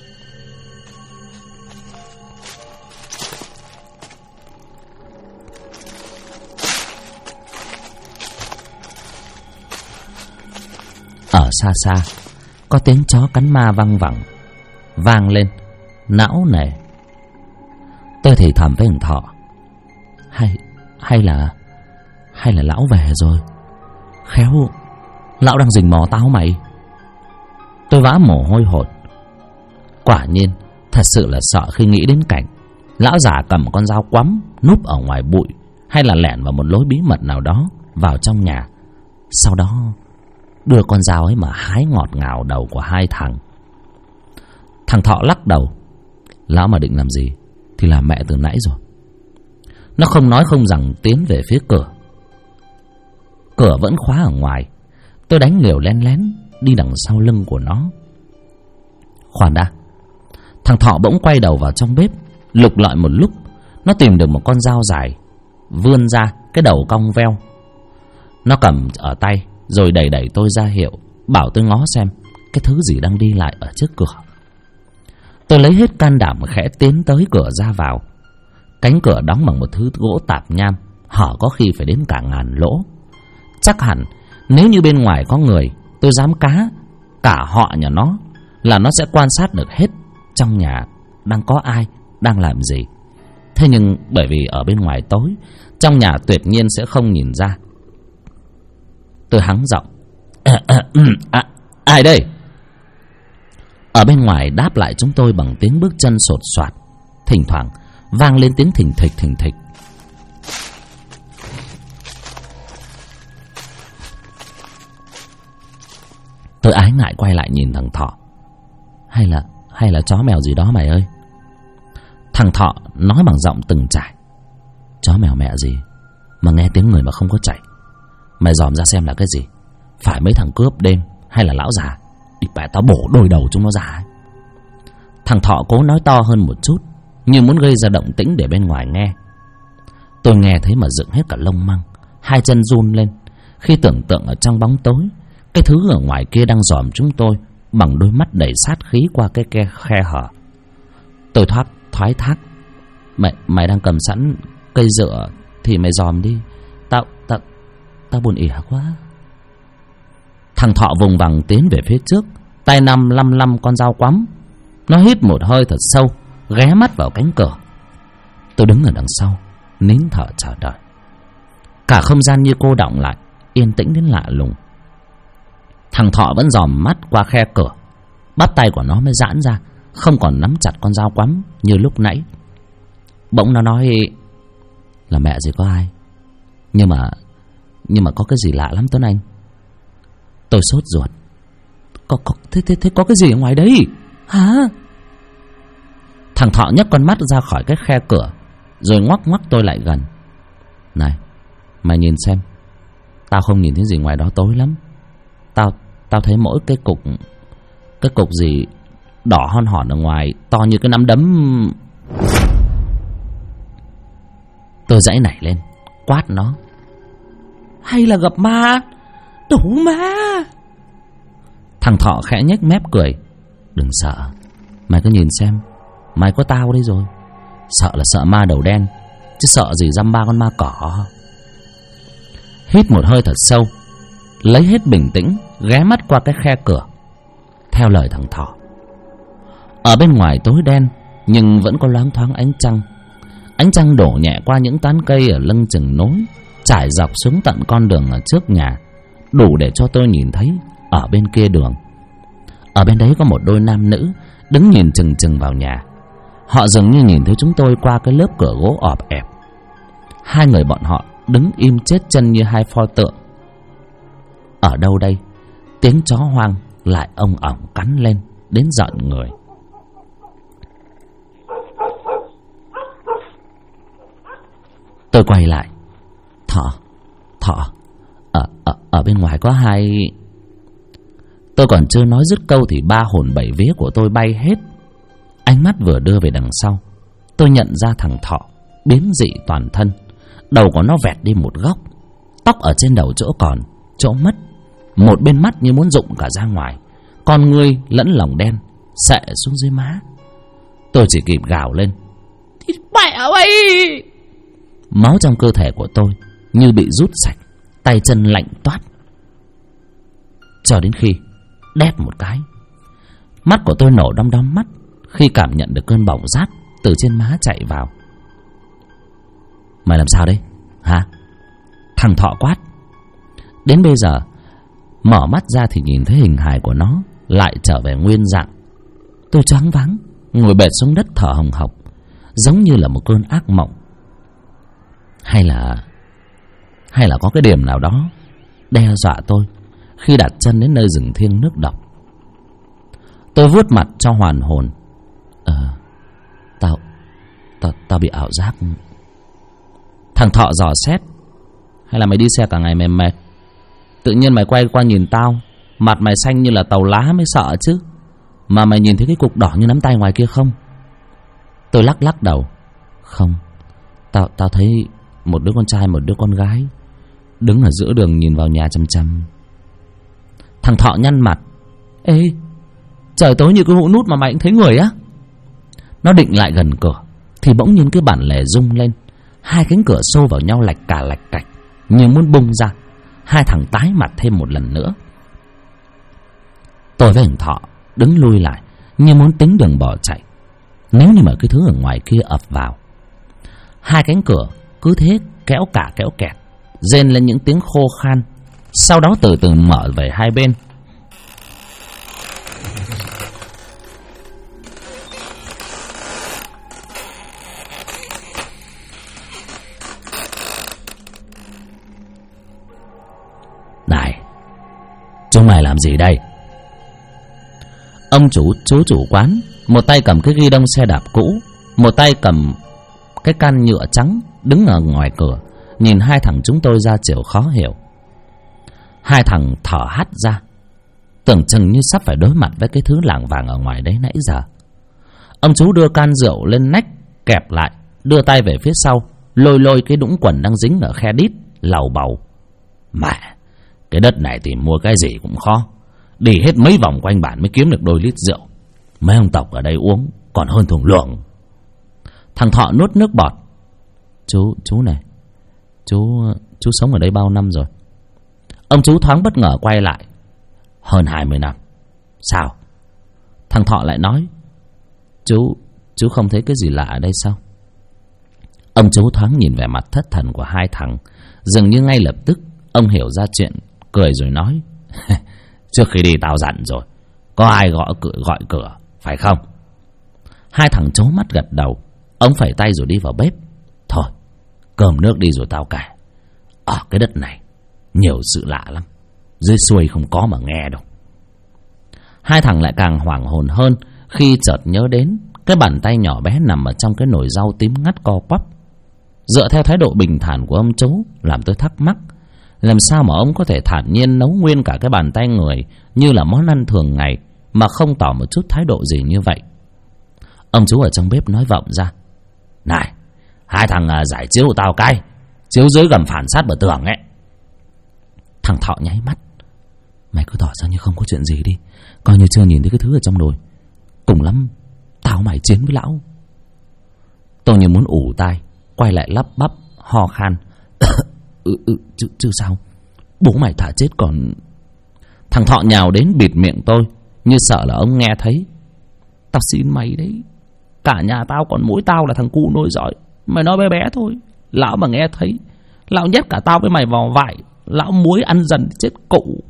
S1: Ở xa xa có tiếng chó cắn ma vang lên não nề. Tôi thì thầm với thằng Thọ, hay là lão về rồi. Khéo lão đang rình mò tao mày. Tôi vã mồ hôi hột. Quả nhiên thật sự là sợ khi nghĩ đến cảnh lão già cầm con dao quắm núp ở ngoài bụi, hay là lẻn vào một lối bí mật nào đó vào trong nhà, sau đó đưa con dao ấy mà hái ngọt ngào đầu của hai thằng. Thằng Thọ lắc đầu. Lão mà định làm gì thì làm mẹ từ nãy rồi. Nó không nói không rằng tiến về phía cửa. Cửa vẫn khóa ở ngoài. Tôi đánh liều lén lén đi đằng sau lưng của nó. Khoan đã. Thằng Thọ bỗng quay đầu vào trong bếp, lục lọi một lúc. Nó tìm được một con dao dài, vươn ra cái đầu cong veo. Nó cầm ở tay rồi đẩy tôi ra hiệu, bảo tôi ngó xem cái thứ gì đang đi lại ở trước cửa. Tôi lấy hết can đảm khẽ tiến tới cửa ra vào. Cánh cửa đóng bằng một thứ gỗ tạp nham, hở có khi phải đến cả ngàn lỗ. Chắc hẳn nếu như bên ngoài có người, tôi dám cá cả họ nhà nó là nó sẽ quan sát được hết trong nhà đang có ai, đang làm gì. Thế nhưng bởi vì ở bên ngoài tối, trong nhà tuyệt nhiên sẽ không nhìn ra. Tôi hắng giọng Ai đây? Ở bên ngoài đáp lại chúng tôi bằng tiếng bước chân sột soạt, thỉnh thoảng vang lên tiếng thình thịch thình thịch. Tôi ái ngại quay lại nhìn thằng Thọ. Hay là chó mèo gì đó mày ơi? Thằng Thọ nói bằng giọng từng trải. Chó mèo mẹ gì mà nghe tiếng người mà không có chạy. Mày dòm ra xem là cái gì? Phải mấy thằng cướp đêm hay là lão già? Đi bẻ tao bổ đôi đầu chúng nó ra ấy. Thằng Thọ cố nói to hơn một chút, như muốn gây ra động tĩnh để bên ngoài nghe. Tôi nghe thấy mà dựng hết cả lông măng, hai chân run lên khi tưởng tượng ở trong bóng tối, cái thứ ở ngoài kia đang dòm chúng tôi bằng đôi mắt đầy sát khí qua cái khe hở. Tôi thoái thác. Mày đang cầm sẵn cây dựa thì mày dòm đi. Tao buồn ỉa quá. Thằng Thọ vùng vằng tiến về phía trước, tay nắm lăm con dao quắm. Nó hít một hơi thật sâu, ghé mắt vào cánh cửa. Tôi đứng ở đằng sau, nín thở chờ đợi. Cả không gian như cô đọng lại, yên tĩnh đến lạ lùng. Thằng Thọ vẫn dòm mắt qua khe cửa. Bắp tay của nó mới giãn ra, không còn nắm chặt con dao quắm như lúc nãy. Bỗng nó nói là mẹ gì có ai, nhưng mà có cái gì lạ lắm Tuấn Anh. Tôi sốt ruột. Thế có cái gì ở ngoài đấy hả? Thằng Thọ nhấc con mắt ra khỏi cái khe cửa, rồi ngoắc tôi lại gần. Này, mày nhìn xem. Tao không nhìn thấy gì ngoài đó, tối lắm. Tao thấy mỗi cái cục gì đỏ hon hòn ở ngoài, to như cái nắm đấm. Tôi giãy nảy lên, quát nó. Hay là gặp ma? Đủ ma. Thằng Thọ khẽ nhếch mép cười. Đừng sợ, mày cứ nhìn xem. Mày có tao đây rồi. Sợ là sợ ma đầu đen, chứ sợ gì dăm ba con ma cỏ. Hít một hơi thật sâu, lấy hết bình tĩnh, ghé mắt qua cái khe cửa. Theo lời thằng Thọ, ở bên ngoài tối đen nhưng vẫn có loáng thoáng ánh trăng. Ánh trăng đổ nhẹ qua những tán cây ở lưng chừng nối, trải dọc xuống tận con đường ở trước nhà, đủ để cho tôi nhìn thấy ở bên kia đường. Ở bên đấy có một đôi nam nữ đứng nhìn chừng chừng vào nhà. Họ dường như nhìn thấy chúng tôi qua cái lớp cửa gỗ ọp ẹp. Hai người bọn họ đứng im chết chân như hai pho tượng. Ở đâu đây, tiếng chó hoang lại ong ỏng cắn lên đến giận người. Tôi quay lại. Thọ, ở bên ngoài có hai. Tôi còn chưa nói dứt câu thì ba hồn bảy vía của tôi bay hết. Ánh mắt vừa đưa về đằng sau, tôi nhận ra thằng Thọ biến dị toàn thân. Đầu của nó vẹt đi một góc, tóc ở trên đầu chỗ còn, chỗ mất. Một bên mắt như muốn rụng cả ra ngoài, con ngươi lẫn lòng đen xệ xuống dưới má. Tôi chỉ kịp gào lên. Mẹ ơi! Máu trong cơ thể của tôi như bị rút sạch, tay chân lạnh toát. Cho đến khi đét một cái, mắt của tôi nổ đom đóm mắt khi cảm nhận được cơn bỏng rát từ trên má chạy vào. Mày làm sao đây hả? Thằng Thọ quát. Đến bây giờ mở mắt ra thì nhìn thấy hình hài của nó lại trở về nguyên dạng. Tôi choáng váng, ngồi bệt xuống đất thở hồng hộc, giống như là một cơn ác mộng. Hay là có cái điểm nào đó đe dọa tôi khi đặt chân đến nơi rừng thiêng nước độc. Tôi vuốt mặt cho hoàn hồn. Tao bị ảo giác. Thằng Thọ dò xét. Hay là mày đi xe cả ngày mày mệt, tự nhiên mày quay qua nhìn tao, mặt mày xanh như là tàu lá mới sợ chứ. Mà mày nhìn thấy cái cục đỏ như nắm tay ngoài kia không? Tôi lắc đầu. Không, tao thấy một đứa con trai một đứa con gái đứng ở giữa đường nhìn vào nhà chằm chằm. Thằng Thọ nhăn mặt. Ê, trời tối như cái hũ nút mà mày cũng thấy người á? Nó định lại gần cửa thì bỗng nhiên cái bản lề rung lên. Hai cánh cửa xô vào nhau lạch cạch như muốn bung ra. Hai thằng tái mặt thêm một lần nữa. Tôi với thằng Thọ đứng lui lại như muốn tính đường bỏ chạy nếu như mà cái thứ ở ngoài kia ập vào. Hai cánh cửa cứ thế kéo kẹt, rên lên những tiếng khô khan, sau đó từ từ mở về hai bên. Này, chúng mày làm gì đây? Ông chú chủ quán, một tay cầm cái ghi đông xe đạp cũ, một tay cầm cái can nhựa trắng, đứng ở ngoài cửa, nhìn hai thằng chúng tôi ra chiều khó hiểu. Hai thằng thở hắt ra, tưởng chừng như sắp phải đối mặt với cái thứ lảng vảng ở ngoài đấy nãy giờ. Ông chú đưa can rượu lên nách, kẹp lại, đưa tay về phía sau, lôi cái đũng quần đang dính ở khe đít, lầu bầu. Mẹ, cái đất này tìm mua cái gì cũng khó, đi hết mấy vòng quanh bản mới kiếm được đôi lít rượu. Mấy ông tộc ở đây uống còn hơn thùng luồng. Thằng Thọ nuốt nước bọt. Chú này, chú sống ở đây bao năm rồi? Ông chú thoáng bất ngờ quay lại. Hơn 20 năm. Sao? Thằng Thọ lại nói. Chú không thấy cái gì lạ ở đây sao? Ông chú thoáng nhìn vẻ mặt thất thần của hai thằng, dường như ngay lập tức ông hiểu ra chuyện, cười rồi nói. Trước khi đi tao dặn rồi, có ai gọi cửa phải không? Hai thằng trố mắt gật đầu. Ông phẩy tay rồi đi vào bếp. Thôi, cơm nước đi rồi tao kể. Ở cái đất này nhiều sự lạ lắm, dưới xuôi không có mà nghe đâu. Hai thằng lại càng hoảng hồn hơn khi chợt nhớ đến cái bàn tay nhỏ bé nằm ở trong cái nồi rau tím ngắt co quắp. Dựa theo thái độ bình thản của ông chú, làm tôi thắc mắc, làm sao mà ông có thể thản nhiên nấu nguyên cả cái bàn tay người như là món ăn thường ngày mà không tỏ một chút thái độ gì như vậy. Ông chú ở trong bếp nói vọng ra. Này, hai thằng giải chiếu của tao cái, chiếu dưới gầm phản sát bờ tường ấy. Thằng Thọ nháy mắt. Mày cứ tỏ ra như không có chuyện gì đi, coi như chưa nhìn thấy cái thứ ở trong nồi. Cùng lắm tao mày chiến với lão. Tôi như muốn ủ tai, quay lại lắp bắp ho khan. Chứ sao, bố mày thả chết còn. Thằng Thọ nhào đến bịt miệng tôi, như sợ là ông nghe thấy. Tao xin mày đấy, cả nhà tao còn mỗi tao là thằng cu nôi giỏi. Mày nói bé bé thôi, lão mà nghe thấy, lão nhét cả tao với mày vào vải, lão muối ăn dần chết cụ.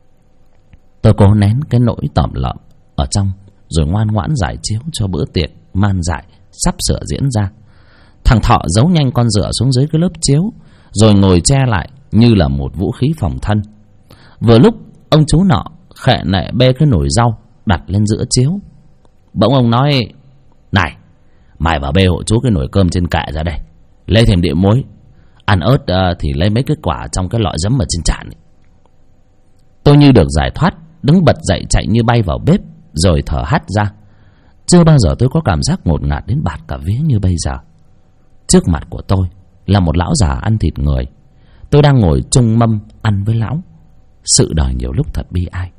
S1: Tôi cố nén cái nỗi tởm lợm ở trong, rồi ngoan ngoãn giải chiếu cho bữa tiệc man dại sắp sửa diễn ra. Thằng Thọ giấu nhanh con dựa xuống dưới cái lớp chiếu, rồi ngồi che lại như là một vũ khí phòng thân. Vừa lúc ông chú nọ khệ nệ bê cái nồi rau đặt lên giữa chiếu. Bỗng ông nói. Này, mày vào bê hộ chú cái nồi cơm trên kệ ra đây, lấy thêm đĩa muối. Ăn ớt thì lấy mấy cái quả trong cái lọ giấm ở trên tràn. Tôi như được giải thoát, đứng bật dậy chạy như bay vào bếp, rồi thở hắt ra. Chưa bao giờ tôi có cảm giác ngột ngạt đến bạt cả vía như bây giờ. Trước mặt của tôi là một lão già ăn thịt người. Tôi đang ngồi chung mâm ăn với lão. Sự đời nhiều lúc thật bi ai.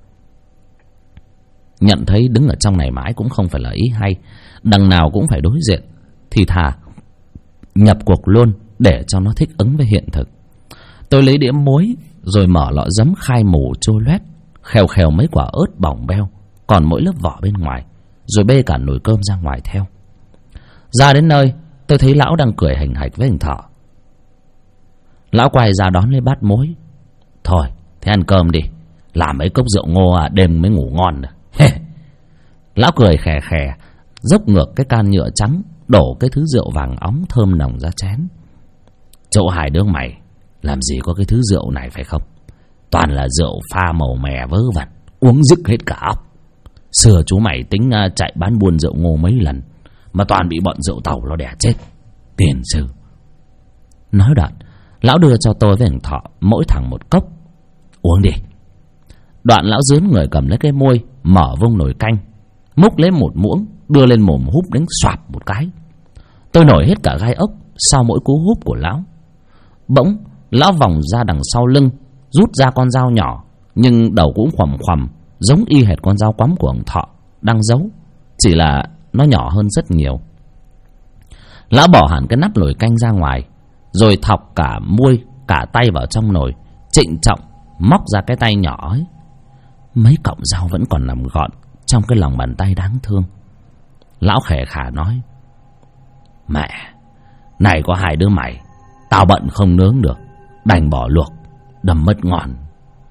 S1: Nhận thấy đứng ở trong này mãi cũng không phải là ý hay, đằng nào cũng phải đối diện, thì thà nhập cuộc luôn để cho nó thích ứng với hiện thực. Tôi lấy đĩa muối, rồi mở lọ giấm khai mù trôi loét, khèo mấy quả ớt bỏng beo còn mỗi lớp vỏ bên ngoài, rồi bê cả nồi cơm ra ngoài theo. Ra đến nơi, tôi thấy lão đang cười hành hạch với thằng Thọ. Lão quay ra đón lấy bát muối. Thôi, thế ăn cơm đi, làm mấy cốc rượu ngô đêm mới ngủ ngon được. Lão cười khè khè, dốc ngược cái can nhựa trắng, đổ cái thứ rượu vàng óng thơm nồng ra chén. Chỗ hai đứa mày làm gì có cái thứ rượu này phải không? Toàn là rượu pha màu mè vớ vẩn, uống rức hết cả óc. Xưa chú mày tính chạy bán buôn rượu ngô mấy lần, mà toàn bị bọn rượu tàu nó đẻ chết. Tiền sư. Nói đoạn, lão đưa cho tôi với thằng Thọ mỗi thằng một cốc. Uống đi. Đoạn lão dướn người cầm lấy cái muôi, mở vung nồi canh, múc lấy một muỗng, đưa lên mồm húp đánh xoạp một cái. Tôi nổi hết cả gai ốc sau mỗi cú húp của lão. Bỗng lão vòng ra đằng sau lưng, rút ra con dao nhỏ, nhưng đầu cũng khoằm, giống y hệt con dao quắm của ông Thọ đang giấu, chỉ là nó nhỏ hơn rất nhiều. Lão bỏ hẳn cái nắp nồi canh ra ngoài, rồi thọc cả muôi cả tay vào trong nồi, trịnh trọng móc ra cái tay nhỏ ấy. Mấy cọng rau vẫn còn nằm gọn trong cái lòng bàn tay đáng thương. Lão khè khà nói. Mẹ, này có hai đứa mày, tao bận không nướng được, đành bỏ luộc, đâm mất ngon.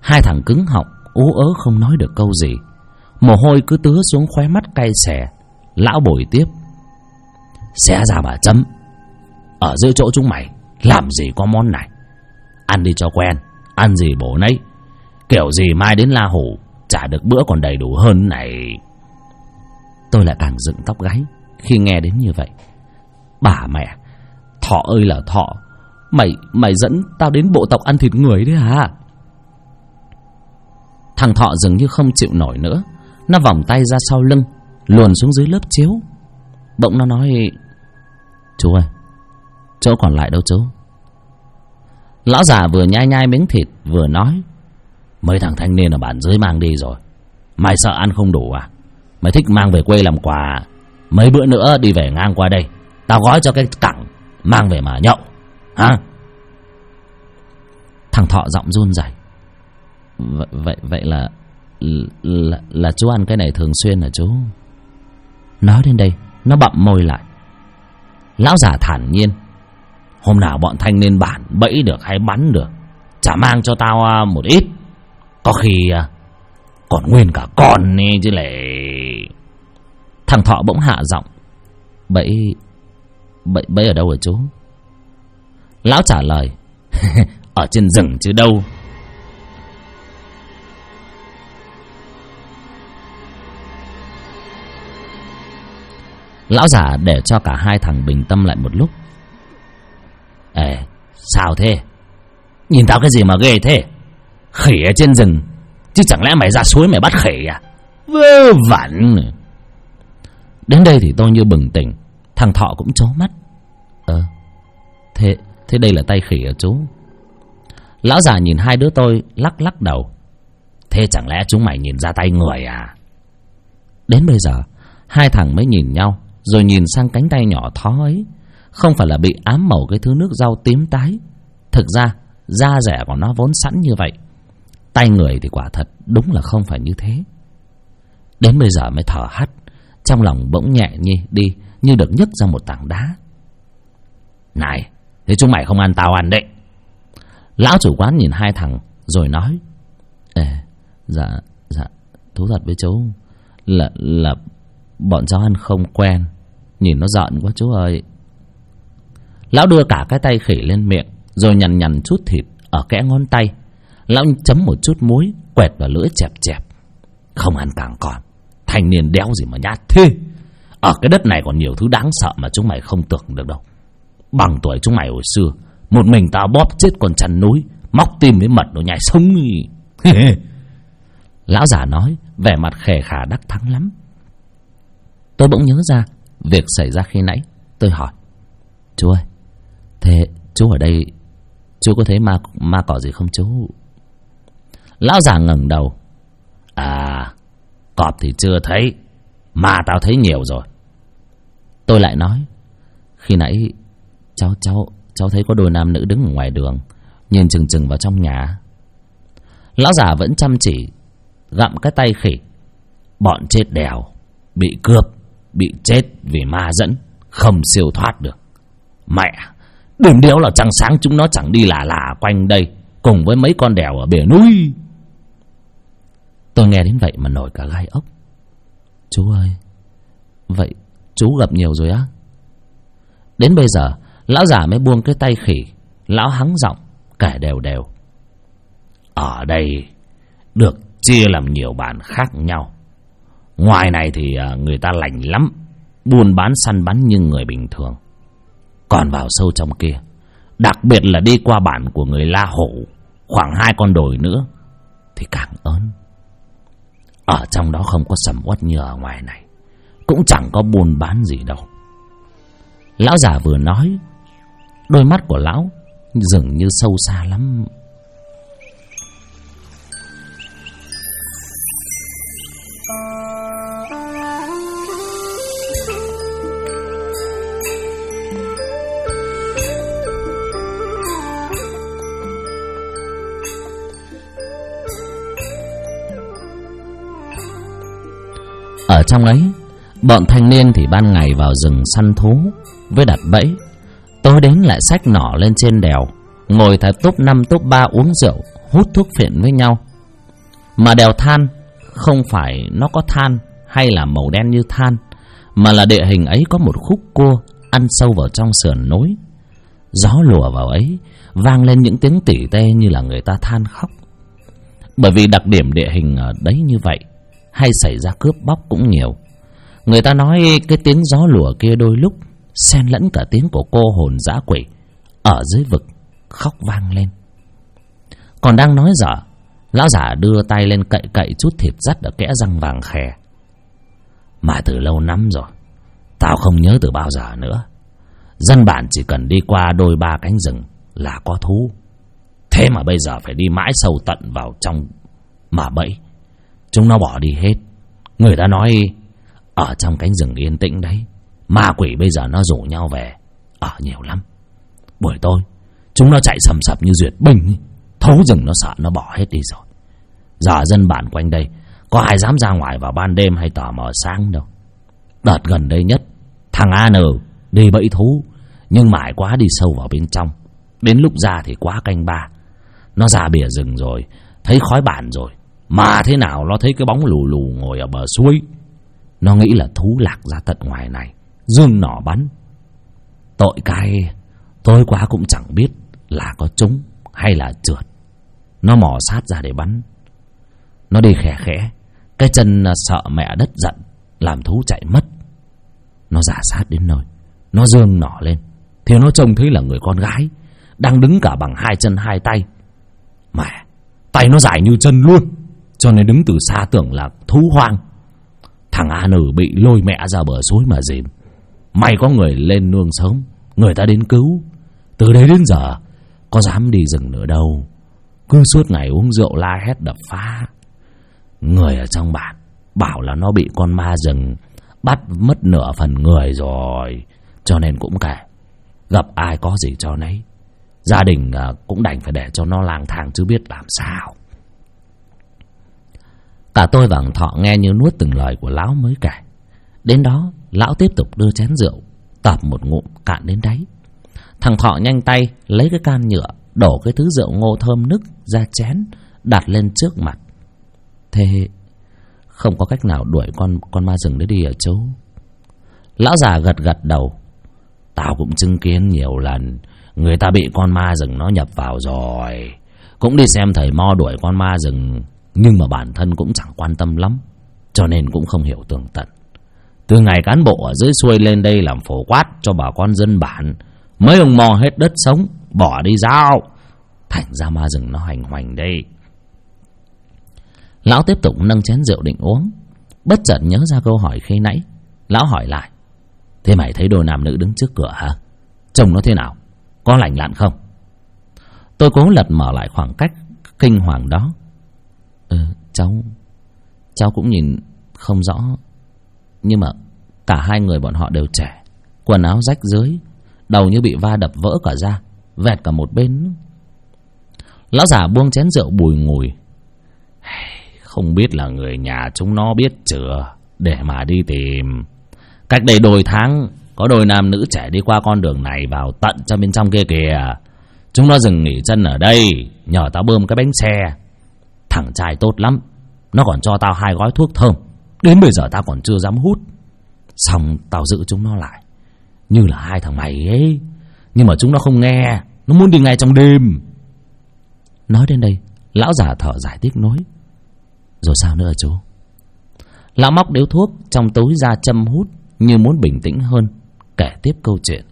S1: Hai thằng cứng họng, ú ớ không nói được câu gì. Mồ hôi cứ tứa xuống khóe mắt cay xè. Lão bồi tiếp: xé ra mà chấm. Ở giữa chỗ chúng mày làm gì có món này. Ăn đi cho quen, ăn gì bổ nấy. Kiểu gì mai đến La Hủ chả được bữa còn đầy đủ hơn này. Tôi lại càng dựng tóc gáy khi nghe đến như vậy. Bà mẹ, Thọ ơi là Thọ, Mày dẫn tao đến bộ tộc ăn thịt người đấy hả? Thằng Thọ dường như không chịu nổi nữa. Nó vòng tay ra sau lưng, luồn xuống dưới lớp chiếu. Bỗng nó nói: chú ơi, chỗ còn lại đâu chú? Lão già vừa nhai nhai miếng thịt vừa nói: mấy thằng thanh niên ở bản dưới mang đi rồi. Mày sợ ăn không đủ à? Mày thích mang về quê làm quà. Mấy bữa nữa đi về ngang qua đây, tao gói cho cái cẳng, mang về mà nhậu hả? Thằng Thọ giọng run rẩy: Vậy là chú ăn cái này thường xuyên hả chú? Nói đến đây nó bặm môi lại. Lão già thản nhiên: hôm nào bọn thanh niên bản bẫy được hay bắn được, chả mang cho tao một ít. Có khi còn nguyên cả con đi chứ lệ. Thằng Thọ bỗng hạ giọng: Bẫy ở đâu hả chú? Lão trả lời: ở trên rừng chứ đâu. Lão già để cho cả hai thằng bình tâm lại một lúc. Ê, sao thế? Nhìn tao cái gì mà ghê thế? Khỉ ở trên rừng, chứ chẳng lẽ mày ra suối mày bắt khỉ à? Vớ vẩn. Đến đây thì tôi như bừng tỉnh. Thằng Thọ cũng trố mắt. Thế đây là tay khỉ à chú? Lão già nhìn hai đứa tôi lắc lắc đầu. Thế chẳng lẽ chúng mày nhìn ra tay người à? Đến bây giờ hai thằng mới nhìn nhau, rồi nhìn sang cánh tay nhỏ thó ấy. Không phải là bị ám màu cái thứ nước rau tím tái. Thực ra da rẻ của nó vốn sẵn như vậy. Tay người thì quả thật đúng là không phải như thế. Đến bây giờ mới thở hắt, trong lòng bỗng nhẹ đi như được nhấc ra một tảng đá. Này, thế chúng mày không ăn tao ăn đấy. Lão chủ quán nhìn hai thằng rồi nói: Dạ thú thật với chú là bọn cháu ăn không quen. Nhìn nó giận quá chú ơi. Lão đưa cả cái tay khỉ lên miệng, rồi nhằn chút thịt ở kẽ ngón tay. Lão chấm một chút muối, quẹt vào lưỡi chẹp chẹp. Không ăn càng còn. Thanh niên đéo gì mà nhát thế. Ở cái đất này còn nhiều thứ đáng sợ mà chúng mày không tưởng được đâu. Bằng tuổi chúng mày hồi xưa, một mình tao bóp chết con chăn núi, móc tim với mật nó nhai sống. Lão già nói, vẻ mặt khề khà đắc thắng lắm. Tôi bỗng nhớ ra việc xảy ra khi nãy. Tôi hỏi: chú ơi, thế chú ở đây, chú có thấy ma cỏ gì không chú? Lão già ngẩng đầu: cọp thì chưa thấy, ma tao thấy nhiều rồi. Tôi lại nói: khi nãy cháu thấy có đôi nam nữ đứng ở ngoài đường, nhìn chừng chừng vào trong nhà. Lão già vẫn chăm chỉ gặm cái tay khỉ. Bọn chết đèo, bị cướp, bị chết vì ma dẫn, không siêu thoát được. Mẹ, đêm đéo là trăng sáng chúng nó chẳng đi lả quanh đây cùng với mấy con đèo ở bìa núi. Tôi nghe đến vậy mà nổi cả gai ốc. Chú ơi, vậy chú gặp nhiều rồi á? Đến bây giờ lão già mới buông cái tay khỉ. Lão hắng giọng kể đều. Ở đây được chia làm nhiều bản khác nhau. Ngoài này thì người ta lành lắm, buôn bán săn bắn như người bình thường. Còn vào sâu trong kia, đặc biệt là đi qua bản của người La Hủ, khoảng 2 con đồi nữa, thì càng ớn. Ở trong đó không có sầm uất như ở ngoài này, cũng chẳng có buôn bán gì đâu. Lão già vừa nói, đôi mắt của lão dường như sâu xa lắm. Ở trong ấy, bọn thanh niên thì ban ngày vào rừng săn thú với đặt bẫy, tối đến lại xách nỏ lên trên đèo, ngồi thật túp 5 túp 3 uống rượu, hút thuốc phiện với nhau, Mà đèo than không phải nó có than hay là màu đen như than, mà là địa hình ấy có một khúc cua ăn sâu vào trong sườn núi. Gió lùa vào ấy vang lên những tiếng tỉ tê như là người ta than khóc. Bởi vì đặc điểm địa hình ở đấy như vậy, hay xảy ra cướp bóc cũng nhiều. Người ta nói cái tiếng gió lùa kia đôi lúc xen lẫn cả tiếng của cô hồn dã quỷ ở dưới vực khóc vang lên. Còn đang nói dở, lão giả đưa tay lên cậy cậy chút thịt dắt ở kẽ răng vàng khè. Mà từ lâu lắm rồi, tao không nhớ từ bao giờ nữa. Dân bản chỉ cần đi qua đôi ba cánh rừng là có thú. Thế mà bây giờ phải đi mãi sâu tận vào trong mà bẫy. Chúng nó bỏ đi hết. Người ta nói ở trong cánh rừng yên tĩnh đấy, ma quỷ bây giờ nó rủ nhau về ở nhiều lắm. Buổi tối chúng nó chạy sầm sập như duyệt binh, thú rừng nó sợ nó bỏ hết đi rồi. Giờ dân bản quanh đây có ai dám ra ngoài vào ban đêm hay tờ mờ sáng đâu. Đợt gần đây nhất, thằng AN đi bẫy thú, nhưng mãi quá đi sâu vào bên trong. Đến lúc ra thì quá canh ba. Nó ra bìa rừng rồi, thấy khói bản rồi, mà thế nào nó thấy cái bóng lù lù ngồi ở bờ suối. Nó nghĩ là thú lạc ra tận ngoài này, dương nỏ bắn. Tội cay, tôi quá cũng chẳng biết là có trúng hay là trượt. Nó mò sát ra để bắn. Nó đi khẽ khẽ, cái chân sợ mẹ đất giận, làm thú chạy mất. Nó giả sát đến nơi, nó dương nỏ lên thì nó trông thấy là người con gái đang đứng cả bằng hai chân hai tay. Mẹ, tay nó dài như chân luôn, cho nên đứng từ xa tưởng là thú hoang. Thằng AN bị lôi mẹ ra bờ suối mà dìm. May có người lên nương sớm, người ta đến cứu. Từ đấy đến giờ có dám đi rừng nữa đâu. Cứ suốt ngày uống rượu la hét đập phá. Người ở trong bản bảo là nó bị con ma rừng bắt mất nửa phần người rồi, cho nên cũng kể gặp ai có gì cho nấy. Gia đình cũng đành phải để cho nó lang thang chứ biết làm sao. Cả tôi và Thọ nghe như nuốt từng lời của lão mới kể. Đến đó lão tiếp tục đưa chén rượu tập một ngụm cạn đến đáy. Thằng Thọ nhanh tay lấy cái can nhựa đổ cái thứ rượu ngô thơm nức ra chén, đặt lên trước mặt. Thế không có cách nào đuổi con ma rừng đấy đi hả chú? Lão già gật gật đầu. Tao cũng chứng kiến nhiều lần người ta bị con ma rừng nó nhập vào rồi. Cũng đi xem thầy mo đuổi con ma rừng, nhưng mà bản thân cũng chẳng quan tâm lắm, cho nên cũng không hiểu tường tận. Từ ngày cán bộ ở dưới xuôi lên đây làm phổ quát cho bà con dân bản, mấy ông mo hết đất sống bỏ đi giao, thành ra ma rừng nó hành hoành đây. Lão tiếp tục nâng chén rượu định uống, bất chợt nhớ ra câu hỏi khi nãy. Lão hỏi lại: Thế mày thấy đôi nam nữ đứng trước cửa hả? Trông nó thế nào? Có lành lặn không? Tôi cố lật mở lại khoảng cách kinh hoàng đó. Cháu cũng nhìn không rõ, nhưng mà cả hai người bọn họ đều trẻ, quần áo rách rưới, đầu như bị va đập vỡ cả ra, vẹt cả một bên. Lão già buông chén rượu bùi ngùi. Không biết là người nhà chúng nó biết chưa để mà đi tìm. Cách đây đôi tháng có đôi nam nữ trẻ đi qua con đường này vào tận trong bên trong kia kìa. Chúng nó dừng nghỉ chân ở đây, nhờ tao bơm cái bánh xe. Thằng trai tốt lắm, nó còn cho tao 2 gói thuốc thơm. Đến bây giờ tao còn chưa dám hút. Xong tao giữ chúng nó lại như là 2 thằng mày ấy, nhưng mà chúng nó không nghe, nó muốn đi ngay trong đêm. Nói đến đây lão già thở dài tiếc nuối. Rồi sao nữa chú? Lão móc điếu thuốc trong túi ra châm hút, như muốn bình tĩnh hơn, kể tiếp câu chuyện.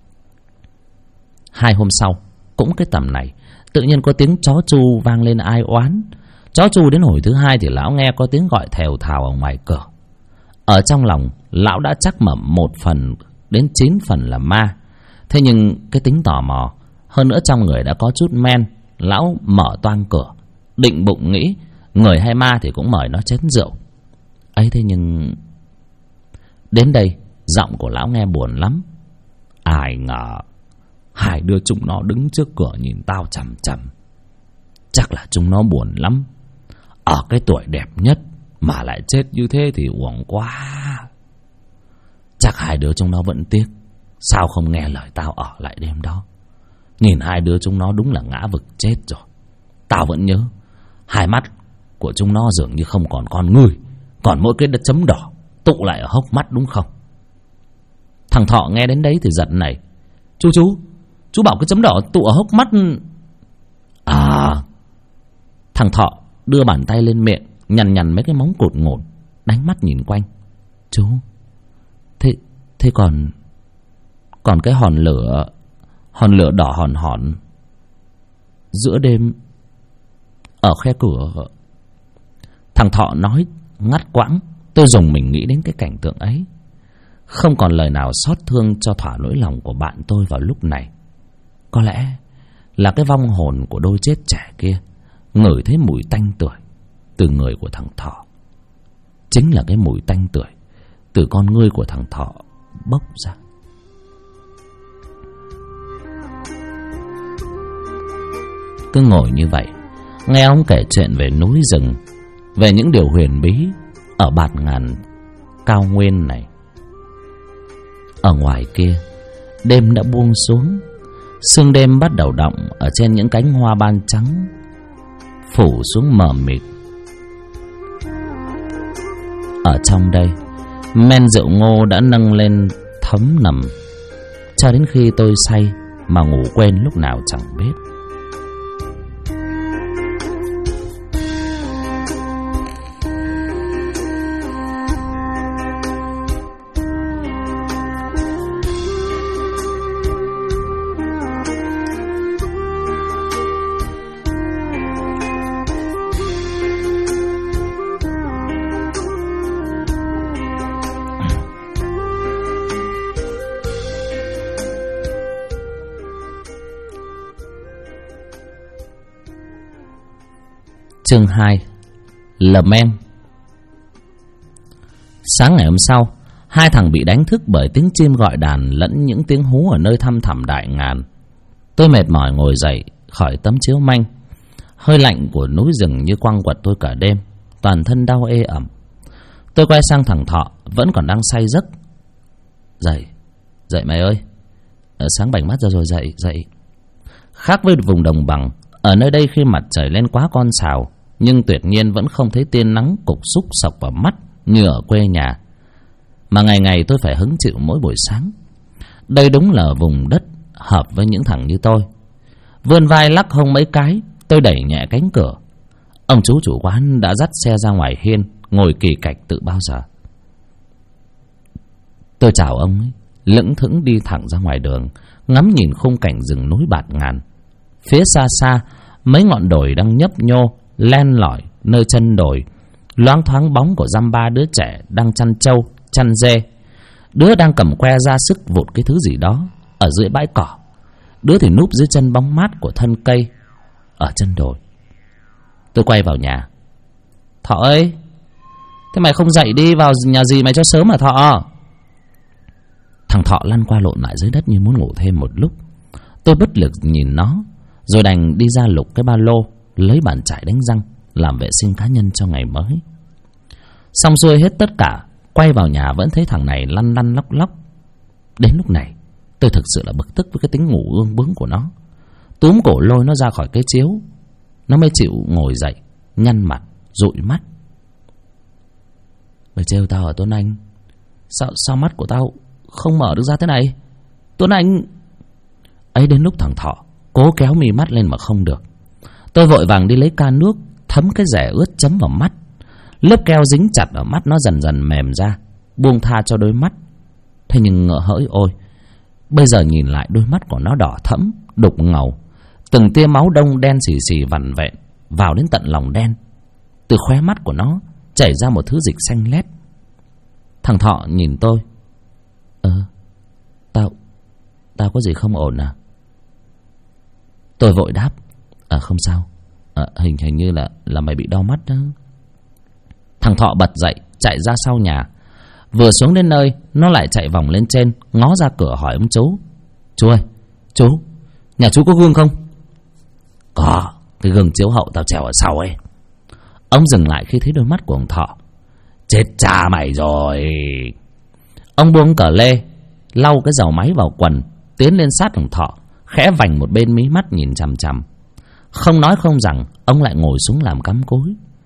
S1: 2 hôm sau, cũng cái tầm này, tự nhiên có tiếng chó chu vang lên ai oán. Chó chu đến hồi thứ 2 thì lão nghe có tiếng gọi thều thào ở ngoài cửa. Ở trong lòng lão đã chắc mẩm 1 phần đến 9 phần là ma. Thế nhưng cái tính tò mò, hơn nữa trong người đã có chút men, lão mở toang cửa, định bụng nghĩ người hay ma thì cũng mời nó chén rượu ấy. Thế nhưng đến đây giọng của lão nghe buồn lắm. Ai ngờ 2 đứa chúng nó đứng trước cửa nhìn tao chằm chằm. Chắc là chúng nó buồn lắm. Ở cái tuổi đẹp nhất mà lại chết như thế thì uổng quá. Chắc 2 đứa chúng nó vẫn tiếc sao không nghe lời tao ở lại đêm đó. Nhìn 2 đứa chúng nó đúng là ngã vực chết rồi. Tao vẫn nhớ 2 mắt của chúng nó dường như không còn con người, còn mỗi cái chấm đỏ tụ lại ở hốc mắt, đúng không? Thằng Thọ nghe đến đấy thì giật nảy. Chú bảo cái chấm đỏ tụ ở hốc mắt à? Thằng Thọ đưa bàn tay lên miệng, nhằn mấy cái móng cụt ngột, đánh mắt nhìn quanh. Chú, thế còn cái hòn lửa đỏ hòn giữa đêm ở khe cửa. Thằng Thọ nói ngắt quãng. Tôi dùng mình nghĩ đến cái cảnh tượng ấy, không còn lời nào xót thương cho thỏa nỗi lòng của bạn tôi vào lúc này. Có lẽ là cái vong hồn của đôi chết trẻ kia ngửi thấy mùi tanh tưởi từ người của thằng Thọ, chính là cái mùi tanh tưởi từ con ngươi của thằng Thọ bốc ra. Cứ ngồi như vậy, nghe ông kể chuyện về núi rừng, về những điều huyền bí ở bạt ngàn cao nguyên này. Ở ngoài kia, đêm đã buông xuống, sương đêm bắt đầu đọng ở trên những cánh hoa ban trắng, phủ xuống mờ mịt. Ở trong đây, men rượu ngô đã nâng lên thấm nằm, cho đến khi tôi say mà ngủ quên lúc nào chẳng biết. Chương 2. Lầm em. Sáng ngày hôm sau, hai thằng bị đánh thức bởi tiếng chim gọi đàn lẫn những tiếng hú ở nơi thăm thẳm đại ngàn. Tôi mệt mỏi ngồi dậy khỏi tấm chiếu manh. Hơi lạnh của núi rừng như quăng quật tôi cả đêm, toàn thân đau ê ẩm. Tôi quay sang thằng Thọ vẫn còn đang say giấc. Dậy mày ơi. Sáng bảnh mắt ra rồi, dậy. Khác với vùng đồng bằng, ở nơi đây khi mặt trời lên quá con sào, nhưng tuyệt nhiên vẫn không thấy tia nắng cục xúc sộc vào mắt như ở quê nhà, mà ngày ngày tôi phải hứng chịu mỗi buổi sáng. Đây đúng là vùng đất hợp với những thằng như tôi. Vươn vai lắc hông mấy cái, tôi đẩy nhẹ cánh cửa. Ông chú chủ quán đã dắt xe ra ngoài hiên, ngồi kỳ cạch tự bao giờ. Tôi chào ông ấy, lững thững đi thẳng ra ngoài đường, ngắm nhìn khung cảnh rừng núi bạt ngàn. Phía xa xa, mấy ngọn đồi đang nhấp nhô len lỏi nơi chân đồi, loáng thoáng bóng của dăm ba đứa trẻ đang chăn trâu, chăn dê. Đứa đang cầm que ra sức vụt cái thứ gì đó ở dưới bãi cỏ, đứa thì núp dưới chân bóng mát của thân cây ở chân đồi. Tôi quay vào nhà. Thọ ơi, thế mày không dậy đi vào nhà dì mày cho sớm mà Thọ? Thằng Thọ lăn qua lộn lại dưới đất như muốn ngủ thêm một lúc. Tôi bất lực nhìn nó, rồi đành đi ra lục cái ba lô, lấy bàn chải đánh răng, làm vệ sinh cá nhân cho ngày mới. Xong xuôi hết tất cả, quay vào nhà vẫn thấy thằng này lăn lăn lóc lóc. Đến lúc này, tôi thực sự là bực tức với cái tính ngủ ương bướng của nó. Túm cổ lôi nó ra khỏi cái chiếu, nó mới chịu ngồi dậy, nhăn mặt, dụi mắt. Mày trêu tao à Tuấn Anh? Sao mắt của tao không mở được ra thế này? Tuấn Anh! Ấy đến lúc thằng Thọ cố kéo mi mắt lên mà không được. Tôi vội vàng đi lấy can nước, thấm cái rẻ ướt chấm vào mắt. Lớp keo dính chặt ở mắt nó dần dần mềm ra, buông tha cho đôi mắt. Thế nhưng ngỡ hỡi ôi, bây giờ nhìn lại đôi mắt của nó đỏ thẫm, đục ngầu, từng tia máu đông đen xì xì vằn vẹn vào đến tận lòng đen. Từ khóe mắt của nó chảy ra một thứ dịch xanh lét. Thằng Thọ nhìn tôi. Tao có gì không ổn à? Tôi vội đáp. Không sao. Hình như là mày bị đau mắt đó. Thằng Thọ bật dậy chạy ra sau nhà. Vừa xuống đến nơi, nó lại chạy vòng lên trên, ngó ra cửa hỏi ông chú. Chú ơi, chú, nhà chú có gương không? Có, cái gương chiếu hậu tao treo ở sau ấy. Ông dừng lại khi thấy đôi mắt của ông Thọ. Chết cha mày rồi. Ông buông cờ lê, lau cái dầu máy vào quần, tiến lên sát thằng Thọ, khẽ vành một bên mí mắt nhìn chằm chằm. Không nói không rằng, ông lại ngồi xuống làm cắm cúi.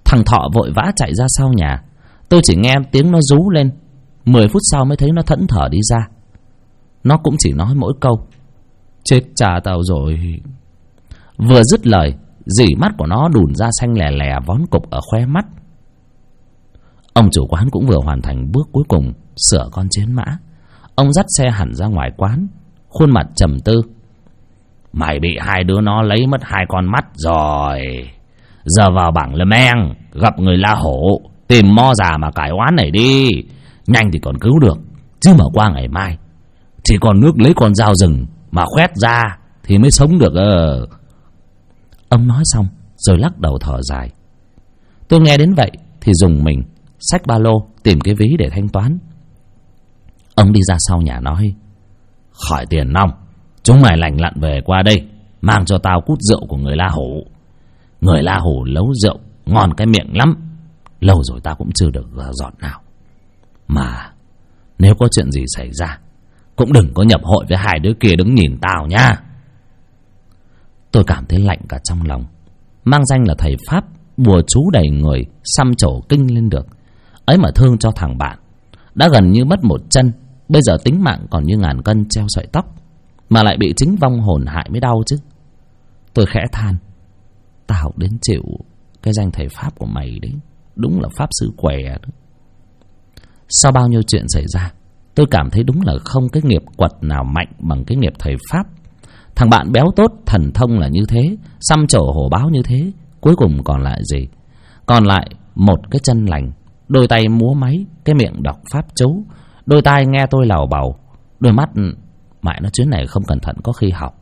S1: Thằng Thọ vội vã chạy ra sau nhà. Tôi chỉ nghe tiếng nó rú lên. 10 phút sau mới thấy nó thẫn thờ đi ra. Nó cũng chỉ nói mỗi câu: chết cha tao rồi. Vừa dứt lời, dỉ mắt của nó đùn ra xanh lè lè vón cục ở khóe mắt. Ông chủ quán cũng vừa hoàn thành bước cuối cùng sửa con chiến mã. Ông dắt xe hẳn ra ngoài quán, khuôn mặt trầm tư. Mày bị hai đứa nó lấy mất 2 con mắt rồi. Giờ vào bảng Le Mans, gặp người La Hổ, tìm mo già mà cải oán này đi. Nhanh thì còn cứu được, chứ mà qua ngày mai chỉ còn nước lấy con dao rừng mà khoét ra thì mới sống được. Ông nói xong rồi lắc đầu thở dài. Tôi nghe đến vậy thì rùng mình, xách ba lô tìm cái ví để thanh toán. Ông đi ra sau nhà nói: khỏi tiền nong, chúng mày lành lặn về qua đây, mang cho tao cút rượu của người La Hổ. Người La Hổ nấu rượu ngon cái miệng lắm, lâu rồi tao cũng chưa được giọt nào. Mà nếu có chuyện gì xảy ra, cũng đừng có nhập hội với hai đứa kia đứng nhìn tao nha. Tôi cảm thấy lạnh cả trong lòng. Mang danh là thầy Pháp, bùa chú đầy người, xăm trổ kinh lên được. Ấy mà thương cho thằng bạn đã gần như mất một chân, bây giờ tính mạng còn như ngàn cân treo sợi tóc, mà lại bị chính vong hồn hại mới đau chứ. Tôi khẽ than: tao đến chịu cái danh thầy Pháp của mày đấy, đúng là pháp sư què đó. Sau bao nhiêu chuyện xảy ra, tôi cảm thấy đúng là không cái nghiệp quật nào mạnh bằng cái nghiệp thầy Pháp. Thằng bạn béo tốt, thần thông là như thế, xăm trổ hổ báo như thế, cuối cùng còn lại gì? Còn lại một cái chân lành, đôi tay múa máy, cái miệng đọc pháp chú, đôi tai nghe tôi lào bầu, đôi mắt mẹ nó chuyến này không cẩn thận có khi học.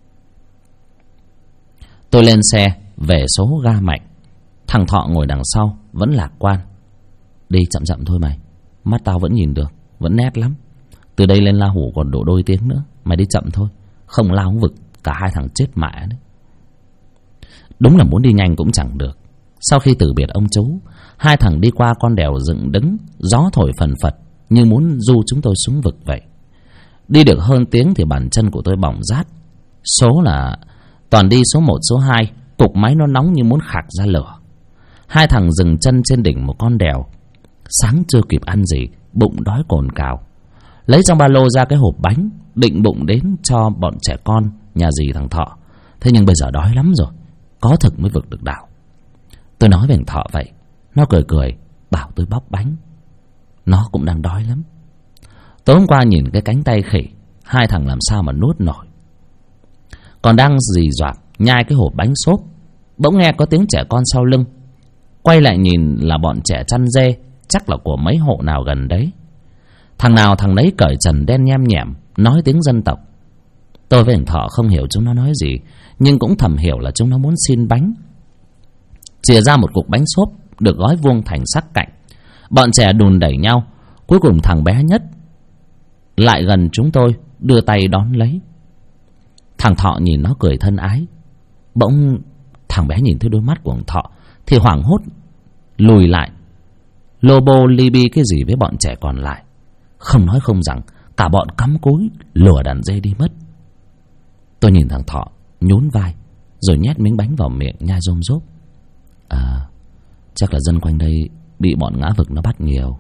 S1: Tôi lên xe về số ga mạnh. Thằng Thọ ngồi đằng sau vẫn lạc quan: đi chậm chậm thôi mày, mắt tao vẫn nhìn được, vẫn nét lắm. Từ đây lên La Hủ còn độ đôi tiếng nữa, mày đi chậm thôi, không lao vực cả hai thằng chết mẹ đấy. Đúng là muốn đi nhanh cũng chẳng được. Sau khi từ biệt ông chú, hai thằng đi qua con đèo dựng đứng, gió thổi phần phật như muốn du chúng tôi xuống vực vậy. Đi được hơn tiếng thì bàn chân của tôi bỏng rát. Số là toàn đi số 1, số 2, cục máy nó nóng như muốn khạc ra lửa. Hai thằng dừng chân trên đỉnh một con đèo. Sáng chưa kịp ăn gì, bụng đói cồn cào. Lấy trong ba lô ra cái hộp bánh, định bụng đến cho bọn trẻ con nhà dì thằng Thọ. Thế nhưng bây giờ đói lắm rồi, có thực mới vực được đảo. Tôi nói về thằng Thọ vậy, nó cười cười bảo tôi bóc bánh. Nó cũng đang đói lắm. Tối hôm qua nhìn cái cánh tay khỉ, hai thằng làm sao mà nuốt nổi. Còn đang dì dọa nhai cái hộp bánh xốp, bỗng nghe có tiếng trẻ con sau lưng. Quay lại nhìn là bọn trẻ chăn dê, chắc là của mấy hộ nào gần đấy. Thằng nào thằng nấy cởi trần đen nhem nhẻm, nói tiếng dân tộc. Tôi với thằng Thọ không hiểu chúng nó nói gì, nhưng cũng thầm hiểu là chúng nó muốn xin bánh. Chìa ra một cục bánh xốp được gói vuông thành sắc cạnh. Bọn trẻ đùn đẩy nhau. Cuối cùng thằng bé nhất lại gần chúng tôi, đưa tay đón lấy. Thằng Thọ nhìn nó cười thân ái. Bỗng thằng bé nhìn thấy đôi mắt của thằng Thọ thì hoảng hốt lùi lại, lô bô li bi cái gì với bọn trẻ còn lại. Không nói không rằng, cả bọn cắm cúi lùa đàn dê đi mất. Tôi nhìn thằng Thọ nhún vai, rồi nhét miếng bánh vào miệng nhai rôm rốp. Chắc là dân quanh đây bị bọn ngã vực nó bắt nhiều.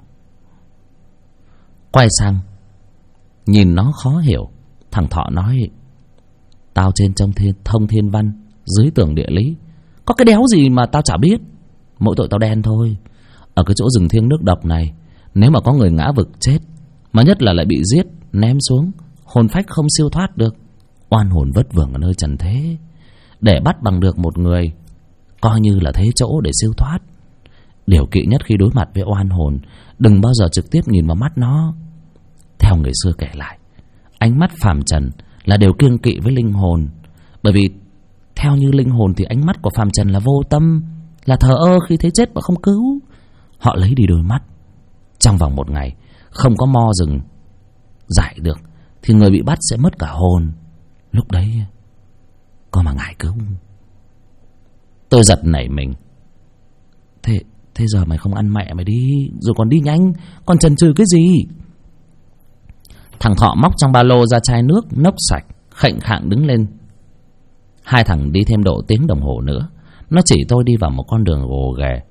S1: Quay sang nhìn nó khó hiểu, thằng Thọ nói: tao trên trong thông thiên văn, dưới tường địa lý, có cái đéo gì mà tao chả biết. Mỗi tội tao đen thôi. Ở cái chỗ rừng thiêng nước độc này, nếu mà có người ngã vực chết, mà nhất là lại bị giết, ném xuống, hồn phách không siêu thoát được, oan hồn vất vưởng ở nơi trần thế. Để bắt bằng được một người, coi như là thế chỗ để siêu thoát. Điều kỵ nhất khi đối mặt với oan hồn, đừng bao giờ trực tiếp nhìn vào mắt nó. Theo người xưa kể lại, ánh mắt phàm trần là điều kiêng kỵ với linh hồn. Bởi vì theo như linh hồn thì ánh mắt của phàm trần là vô tâm, là thờ ơ khi thấy chết mà không cứu. Họ lấy đi đôi mắt, trong vòng một ngày không có mo rừng giải được thì người bị bắt sẽ mất cả hồn. Lúc đấy có mà ngài cứu. Tôi giật nảy mình. Thế giờ mày không ăn mẹ mày đi, rồi còn đi nhanh, còn chần chừ cái gì? Thằng Thọ móc trong ba lô ra chai nước nốc sạch, khệnh khạng đứng lên. Hai thằng đi thêm độ tiếng đồng hồ nữa. Nó chỉ tôi đi vào một con đường gồ ghề.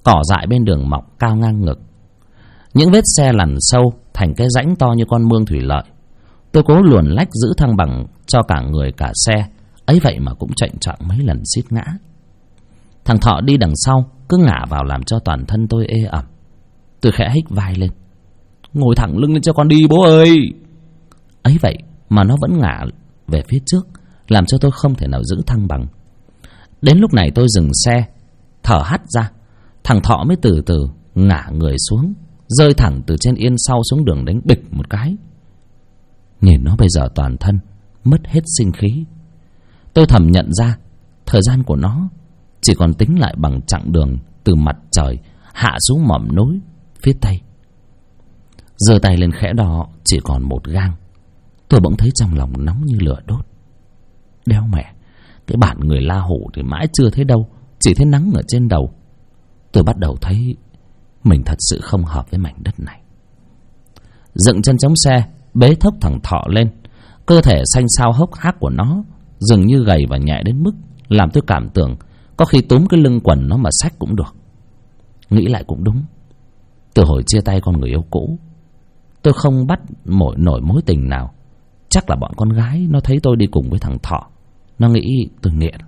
S1: Cỏ dại bên đường mọc cao ngang ngực. Những vết xe lằn sâu thành cái rãnh to như con mương thủy lợi. Tôi cố luồn lách giữ thăng bằng cho cả người cả xe, ấy vậy mà cũng chệnh choạng mấy lần suýt ngã. Thằng Thọ đi đằng sau cứ ngả vào làm cho toàn thân tôi ê ẩm. Tôi khẽ hích vai lên: "Ngồi thẳng lưng lên cho con đi bố ơi." Ấy vậy mà nó vẫn ngả về phía trước, làm cho tôi không thể nào giữ thăng bằng. Đến lúc này tôi dừng xe, thở hắt ra. Thằng Thọ mới từ từ ngả người xuống, rơi thẳng từ trên yên sau xuống đường đánh bịch một cái. Nhìn nó bây giờ toàn thân mất hết sinh khí. Tôi thầm nhận ra thời gian của nó chỉ còn tính lại bằng chặng đường từ mặt trời hạ xuống mỏm núi phía tây. Giơ tay lên khẽ đo chỉ còn một gang. Tôi bỗng thấy trong lòng nóng như lửa đốt. Đéo mẹ, cái bản người La Hủ thì mãi chưa thấy đâu, chỉ thấy nắng ở trên đầu. Tôi bắt đầu thấy mình thật sự không hợp với mảnh đất này. Dựng chân chống xe, bế thốc thằng Thọ lên. Cơ thể xanh xao hốc hác của nó dường như gầy và nhẹ đến mức làm tôi cảm tưởng có khi túm cái lưng quần nó mà xách cũng được. Nghĩ lại cũng đúng. Từ hồi chia tay con người yêu cũ, tôi không bắt nổi mối tình nào. Chắc là bọn con gái nó thấy tôi đi cùng với thằng Thọ, nó nghĩ tôi nghiện.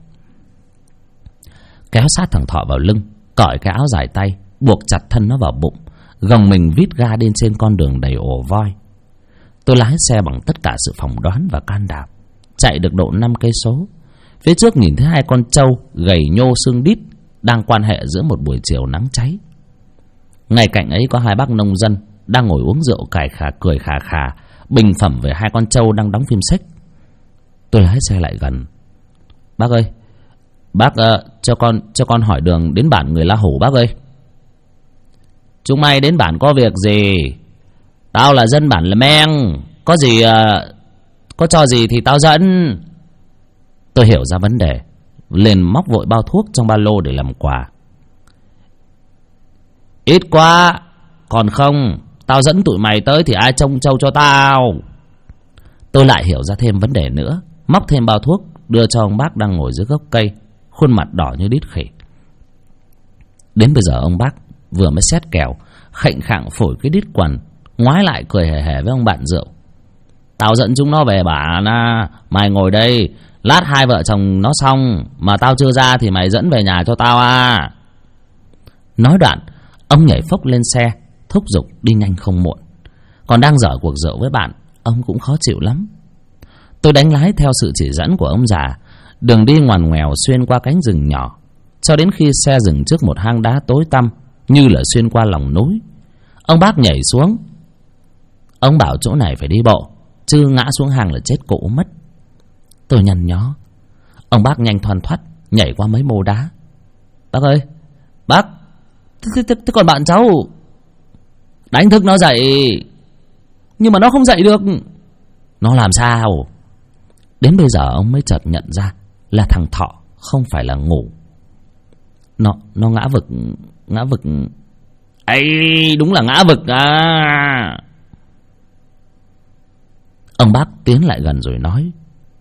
S1: Kéo sát thằng Thọ vào lưng, cởi cái áo dài tay, buộc chặt thân nó vào bụng, gồng mình vít ga lên trên con đường đầy ổ voi. Tôi lái xe bằng tất cả sự phỏng đoán và can đảm, chạy được độ 5 cây số. Phía trước nhìn thấy hai con trâu gầy nhô xương đít đang quan hệ giữa một buổi chiều nắng cháy. Ngay cạnh ấy có hai bác nông dân đang ngồi uống rượu cười khà khà, bình phẩm về hai con trâu đang đóng phim sách. Tôi lái xe lại gần. "Bác ơi, bác cho con hỏi đường đến bản người La Hủ bác ơi." "Chúng mày đến bản có việc gì? Tao là dân bản Lèm Meng, có gì có cho gì thì tao dẫn." Tôi hiểu ra vấn đề, liền móc vội bao thuốc trong ba lô để làm quà. "Ít quá, còn không tao dẫn tụi mày tới thì ai trông trâu cho tao." Tôi lại hiểu ra thêm vấn đề nữa, móc thêm bao thuốc đưa cho ông bác đang ngồi dưới gốc cây, khuôn mặt đỏ như đít khỉ. Đến bây giờ ông bác vừa mới xét kèo, khệnh khạng phổi cái đít quần, ngoái lại cười hề hề với ông bạn rượu. "Tao dẫn chúng nó về bản à, mày ngồi đây, lát hai vợ chồng nó xong mà tao chưa ra thì mày dẫn về nhà cho tao à." Nói đoạn, ông nhảy phốc lên xe, thúc giục đi nhanh không muộn. Còn đang dở cuộc rượu với bạn, ông cũng khó chịu lắm. Tôi đánh lái theo sự chỉ dẫn của ông già, đường đi ngoằn ngoèo xuyên qua cánh rừng nhỏ, cho đến khi xe dừng trước một hang đá tối tăm như là xuyên qua lòng núi. Ông bác nhảy xuống. Ông bảo chỗ này phải đi bộ, chứ ngã xuống hang là chết cụ mất. Tôi nhăn nhó. Ông bác nhanh thoăn thoắt nhảy qua mấy mô đá. "Bác ơi, bác, thế còn bạn cháu?" "Đánh thức nó dậy." "Nhưng mà nó không dậy được." "Nó làm sao?" Đến bây giờ ông mới chợt nhận ra là thằng Thọ không phải là ngủ. Nó ngã vực. Ấy, đúng là ngã vực à. Ông bác tiến lại gần rồi nói.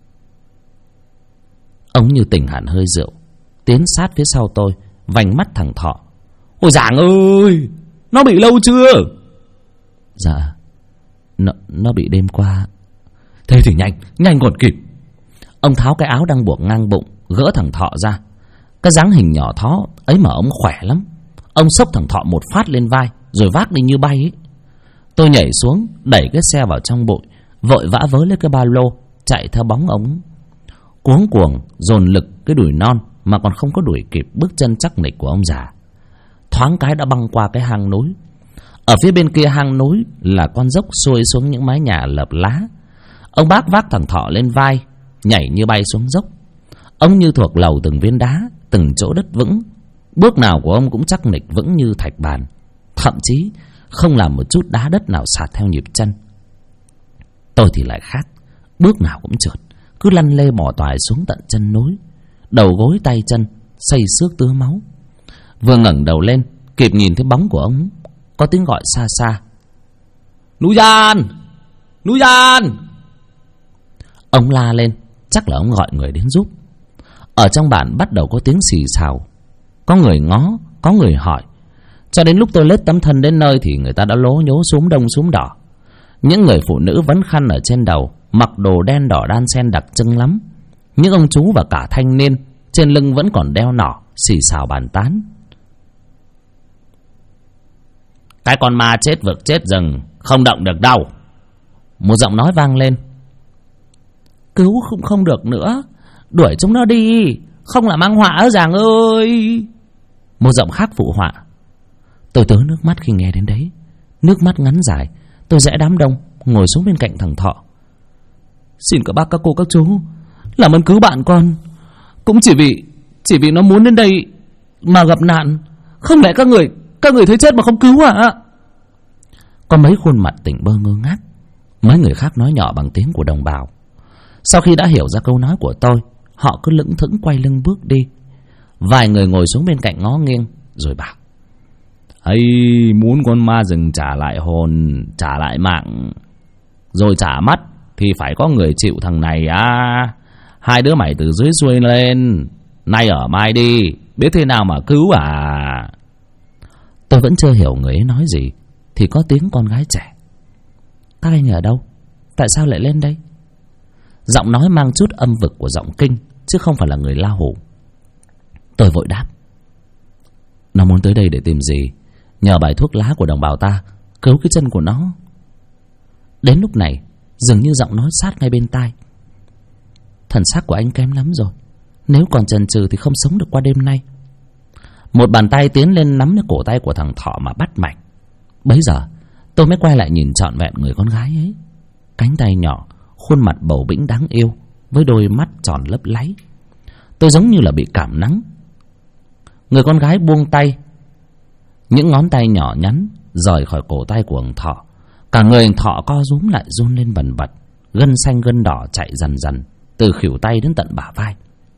S1: Ông như tỉnh hẳn hơi rượu, tiến sát phía sau tôi, vành mắt thằng Thọ. "Ôi Giảng ơi, nó bị lâu chưa?" "Dạ, nó bị đêm qua." "Thế thì nhanh còn kịp." Ông tháo cái áo đang buộc ngang bụng, gỡ thằng Thọ ra. Cái dáng hình nhỏ thó ấy mà ông khỏe lắm. Ông xốc thằng Thọ một phát lên vai, rồi vác đi như bay ấy. Tôi nhảy xuống, đẩy cái xe vào trong bụi, vội vã vớ lấy cái ba lô, chạy theo bóng ông. Cuống cuồng dồn lực cái đùi non mà còn không có đuổi kịp bước chân chắc nịch của ông già. Thoáng cái đã băng qua cái hang núi. Ở phía bên kia hang núi là con dốc xuôi xuống những mái nhà lợp lá. Ông bác vác thằng Thọ lên vai, nhảy như bay xuống dốc. Ông như thuộc lầu từng viên đá, từng chỗ đất vững. Bước nào của ông cũng chắc nịch vững như thạch bàn, thậm chí không làm một chút đá đất nào sạt theo nhịp chân. Tôi thì lại khác, bước nào cũng trượt, cứ lăn lê bò toài xuống tận chân núi, đầu gối tay chân xây xước tứa máu. Vừa ngẩng đầu lên, kịp nhìn thấy bóng của ông, có tiếng gọi xa xa. "Núi Gian! Núi Gian!" Ông la lên, chắc là ông gọi người đến giúp. Ở trong bản bắt đầu có tiếng xì xào, có người ngó, có người hỏi. Cho đến lúc tôi lết tấm thân đến nơi thì người ta đã lố nhố xúm đông xúm đỏ. Những người phụ nữ vấn khăn ở trên đầu, mặc đồ đen đỏ đan xen đặc trưng lắm. Những ông chú và cả thanh niên trên lưng vẫn còn đeo nỏ, xì xào bàn tán. Cái con ma chết vực chết rừng, không động được đâu. Một giọng nói vang lên. Cứu cũng không được nữa, đuổi chúng nó đi, không là mang họa ở Giàng ơi. Một giọng khác phụ họa. Tôi tớ nước mắt khi nghe đến đấy. Nước mắt ngắn dài, tôi rẽ đám đông ngồi xuống bên cạnh thằng Thọ. Xin các bác các cô các chú làm ơn cứu bạn con. Cũng chỉ vì nó muốn đến đây mà gặp nạn. Không lẽ các người thấy chết mà không cứu à? Có mấy khuôn mặt tỉnh bơ ngơ ngác. Mấy người khác nói nhỏ bằng tiếng của đồng bào. Sau khi đã hiểu ra câu nói của tôi, họ cứ lững thững quay lưng bước đi. Vài người ngồi xuống bên cạnh ngó nghiêng rồi bảo: ấy, muốn con ma rừng trả lại hồn, trả lại mạng, rồi trả mắt thì phải có người chịu thằng này à. Hai đứa mày từ dưới xuôi lên, nay ở mai đi, biết thế nào mà cứu à. Tôi vẫn chưa hiểu người ấy nói gì thì có tiếng con gái trẻ: các anh ở đâu? Tại sao lại lên đây? Giọng nói mang chút âm vực của giọng Kinh, chứ không phải là người La Hủ. Tôi vội đáp: nó muốn tới đây để tìm gì? Nhờ bài thuốc lá của đồng bào ta cứu cái chân của nó. Đến lúc này dường như giọng nói sát ngay bên tai: thần sắc của anh kém lắm rồi, nếu còn chần chừ thì không sống được qua đêm nay. Một bàn tay tiến lên nắm lấy cổ tay của thằng Thọ mà bắt mạnh. Bấy giờ tôi mới quay lại nhìn trọn vẹn người con gái ấy. Cánh tay nhỏ, khuôn mặt bầu bĩnh đáng yêu, với đôi mắt tròn lấp láy. Tôi giống như là bị cảm nắng. Người con gái buông tay, những ngón tay nhỏ nhắn rời khỏi cổ tay của thằng Thọ. Cả người thằng Thọ co rúm lại run lên bần bật, gân xanh gân đỏ chạy dần dần từ khuỷu tay đến tận bả vai.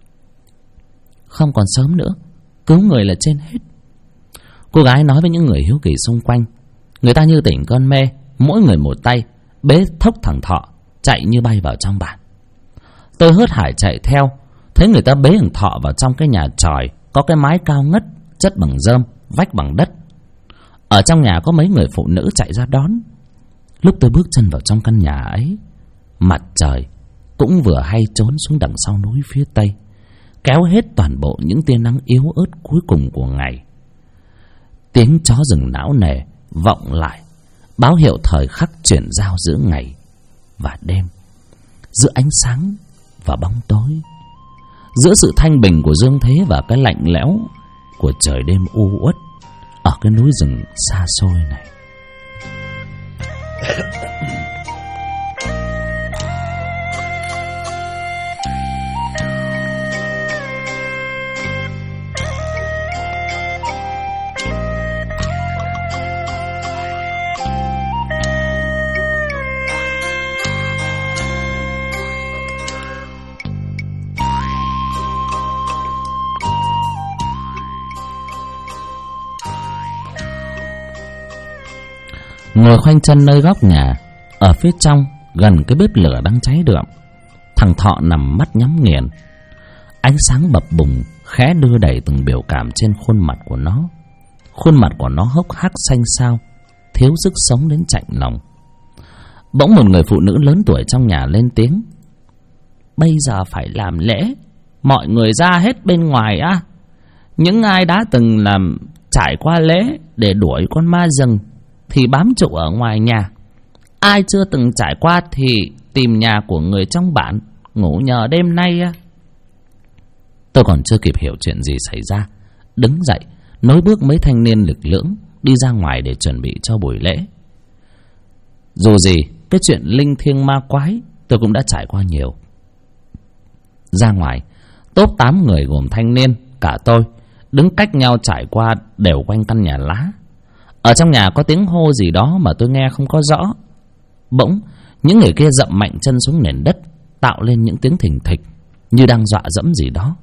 S1: Không còn sớm nữa, cứu người là trên hết. Cô gái nói với những người hiếu kỳ xung quanh. Người ta như tỉnh cơn mê, mỗi người một tay bế thốc thằng Thọ chạy như bay vào trong bản. Tôi hớt hải chạy theo, thấy người ta bế thằng Thọ vào trong cái nhà tròi có cái mái cao ngất, chất bằng rơm, vách bằng đất. Ở trong nhà có mấy người phụ nữ chạy ra đón. Lúc tôi bước chân vào trong căn nhà ấy, mặt trời cũng vừa hay trốn xuống đằng sau núi phía tây, kéo hết toàn bộ những tia nắng yếu ớt cuối cùng của ngày. Tiếng chó rừng náo nề vọng lại, báo hiệu thời khắc chuyển giao giữa ngày và đêm, giữa ánh sáng và bóng tối, giữa sự thanh bình của dương thế và cái lạnh lẽo của trời đêm u uất ở cái núi rừng xa xôi này. Ngồi khoanh chân nơi góc nhà, ở phía trong gần cái bếp lửa đang cháy đượm, thằng Thọ nằm mắt nhắm nghiền. Ánh sáng bập bùng khẽ đưa đẩy từng biểu cảm trên khuôn mặt của nó. Khuôn mặt của nó hốc hác xanh xao, thiếu sức sống đến chạnh lòng. Bỗng một người phụ nữ lớn tuổi trong nhà lên tiếng: bây giờ phải làm lễ, mọi người ra hết bên ngoài á. Những ai đã từng trải qua lễ để đuổi con ma rừng thì bám trụ ở ngoài nhà. Ai chưa từng trải qua thì tìm nhà của người trong bản ngủ nhờ đêm nay. Tôi còn chưa kịp hiểu chuyện gì xảy ra, đứng dậy nối bước mấy thanh niên lực lưỡng đi ra ngoài để chuẩn bị cho buổi lễ. Dù gì cái chuyện linh thiêng ma quái tôi cũng đã trải qua nhiều. Ra ngoài, top 8 người gồm thanh niên, cả tôi đứng cách nhau trải qua đều quanh căn nhà lá. Ở trong nhà có tiếng hô gì đó mà tôi nghe không có rõ. Bỗng những người kia dậm mạnh chân xuống nền đất, tạo lên những tiếng thình thịch như đang dọa dẫm gì đó.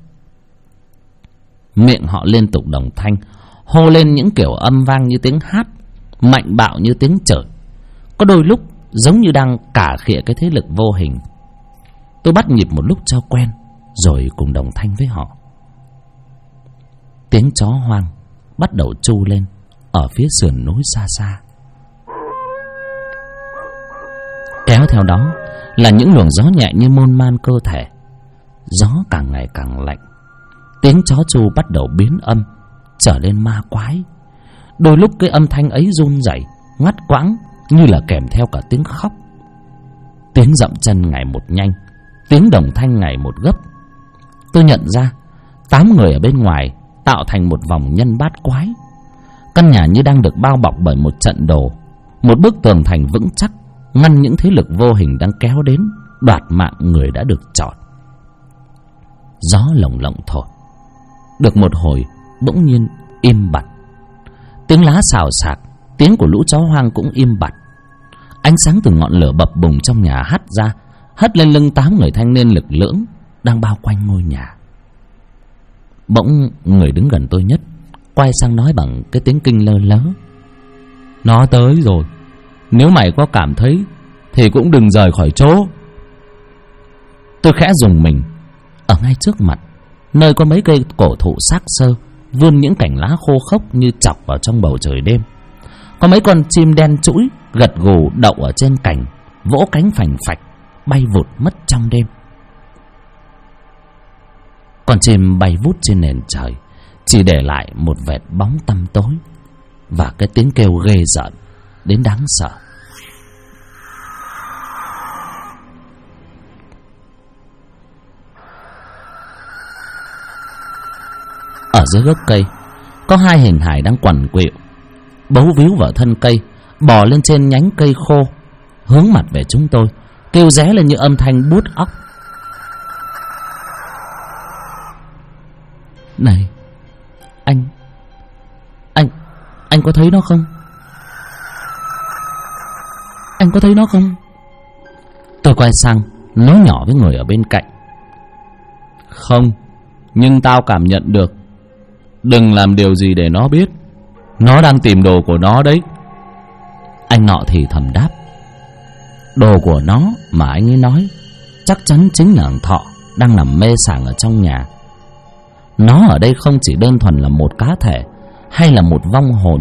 S1: Miệng họ liên tục đồng thanh hô lên những kiểu âm vang như tiếng hát, mạnh bạo như tiếng chửi, có đôi lúc giống như đang cả khịa cái thế lực vô hình. Tôi bắt nhịp một lúc cho quen, rồi cùng đồng thanh với họ. Tiếng chó hoang bắt đầu tru lên ở phía sườn núi xa xa. Kéo theo đó là những luồng gió nhẹ như môn man cơ thể. Gió càng ngày càng lạnh. Tiếng chó tru bắt đầu biến âm, trở lên ma quái. Đôi lúc cái âm thanh ấy run rẩy, ngắt quãng, như là kèm theo cả tiếng khóc. Tiếng dậm chân ngày một nhanh, tiếng đồng thanh ngày một gấp. Tôi nhận ra 8 người ở bên ngoài tạo thành một vòng nhân bát quái. Căn nhà như đang được bao bọc bởi một trận đồ, một bức tường thành vững chắc ngăn những thế lực vô hình đang kéo đến đoạt mạng người đã được chọn. Gió lồng lộng thổi. Được một hồi bỗng nhiên im bặt. Tiếng lá xào xạc, tiếng của lũ chó hoang cũng im bặt. Ánh sáng từ ngọn lửa bập bùng trong nhà hắt ra, hất lên lưng 8 người thanh niên lực lưỡng đang bao quanh ngôi nhà. Bỗng người đứng gần tôi nhất quay sang nói bằng cái tiếng kinh lơ lớ: "Nó tới rồi, nếu mày có cảm thấy thì cũng đừng rời khỏi chỗ." Tôi khẽ rùng mình. Ở ngay trước mặt, nơi có mấy cây cổ thụ xác xơ vươn những cành lá khô khốc như chọc vào trong bầu trời đêm, có mấy con chim đen trũi gật gù đậu ở trên cành, vỗ cánh phành phạch bay vụt mất trong đêm. Con chim bay vút trên nền trời, chỉ để lại một vệt bóng tăm tối và cái tiếng kêu ghê rợn đến đáng sợ. Ở dưới gốc cây có 2 hình hài đang quằn quịu, bấu víu vào thân cây, bò lên trên nhánh cây khô, hướng mặt về chúng tôi, kêu ré lên như âm thanh buốt óc. "Này, anh có thấy nó không? Anh có thấy nó không?" Tôi quay sang nói nhỏ với người ở bên cạnh: "Không, nhưng tao cảm nhận được. Đừng làm điều gì để nó biết. Nó đang tìm đồ của nó đấy." Anh nọ thì thầm đáp: "Đồ của nó mà anh ấy nói chắc chắn chính là thằng Thọ đang nằm mê sảng ở trong nhà. Nó ở đây không chỉ đơn thuần là một cá thể hay là một vong hồn."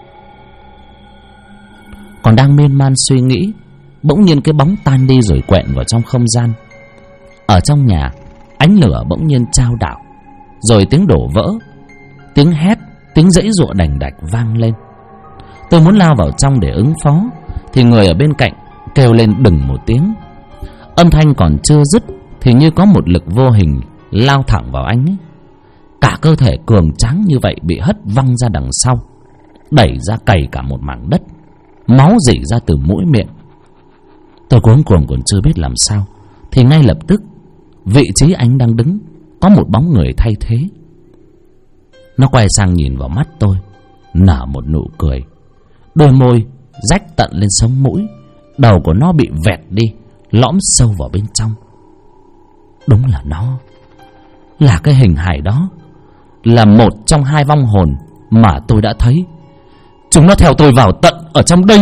S1: Còn đang miên man suy nghĩ, bỗng nhiên cái bóng tan đi rồi quẹn vào trong không gian. Ở trong nhà, ánh lửa bỗng nhiên chao đảo, rồi tiếng đổ vỡ, tiếng hét, tiếng giãy giụa đành đạch vang lên. Tôi muốn lao vào trong để ứng phó thì người ở bên cạnh kêu lên đừng một tiếng. Âm thanh còn chưa dứt thì như có một lực vô hình lao thẳng vào anh ấy. Cả cơ thể cường tráng như vậy bị hất văng ra đằng sau, đẩy ra cày cả một mảng đất, máu rỉ ra từ mũi miệng. Tôi cuống cuồng còn chưa biết làm sao thì ngay lập tức vị trí anh đang đứng có một bóng người thay thế. Nó quay sang nhìn vào mắt tôi, nở một nụ cười. Đôi môi rách tận lên sống mũi, đầu của nó bị vẹt đi, lõm sâu vào bên trong. Đúng là nó, là cái hình hài đó, là một trong 2 vong hồn mà tôi đã thấy. Chúng nó theo tôi vào tận ở trong đây.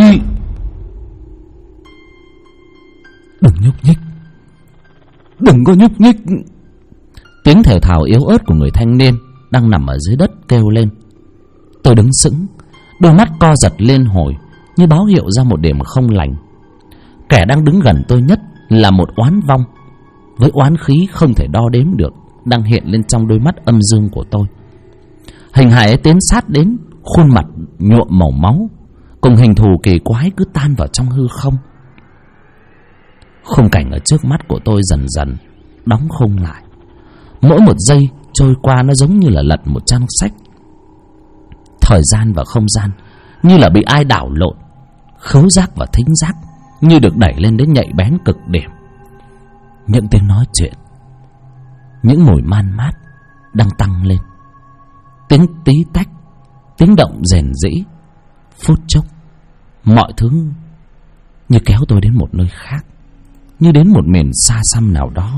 S1: "Đừng nhúc nhích, đừng có nhúc nhích." Tiếng thều thào yếu ớt của người thanh niên đang nằm ở dưới đất kêu lên. Tôi đứng sững, đôi mắt co giật lên hồi như báo hiệu ra một điểm không lành. Kẻ đang đứng gần tôi nhất là một oán vong với oán khí không thể đo đếm được đang hiện lên trong đôi mắt âm dương của tôi. Hình hài ấy tiến sát đến, khuôn mặt nhuộm màu máu, cùng hình thù kỳ quái cứ tan vào trong hư không. Khung cảnh ở trước mắt của tôi dần dần đóng khung lại. Mỗi một giây trôi qua nó giống như là lật một trang sách. Thời gian và không gian như là bị ai đảo lộn, khứu giác và thính giác như được đẩy lên đến nhạy bén cực điểm. Những tiếng nói chuyện, những mùi man mát đang tăng lên, tiếng tí tách, tiếng động rền rĩ. Phút chốc mọi thứ như kéo tôi đến một nơi khác, như đến một miền xa xăm nào đó.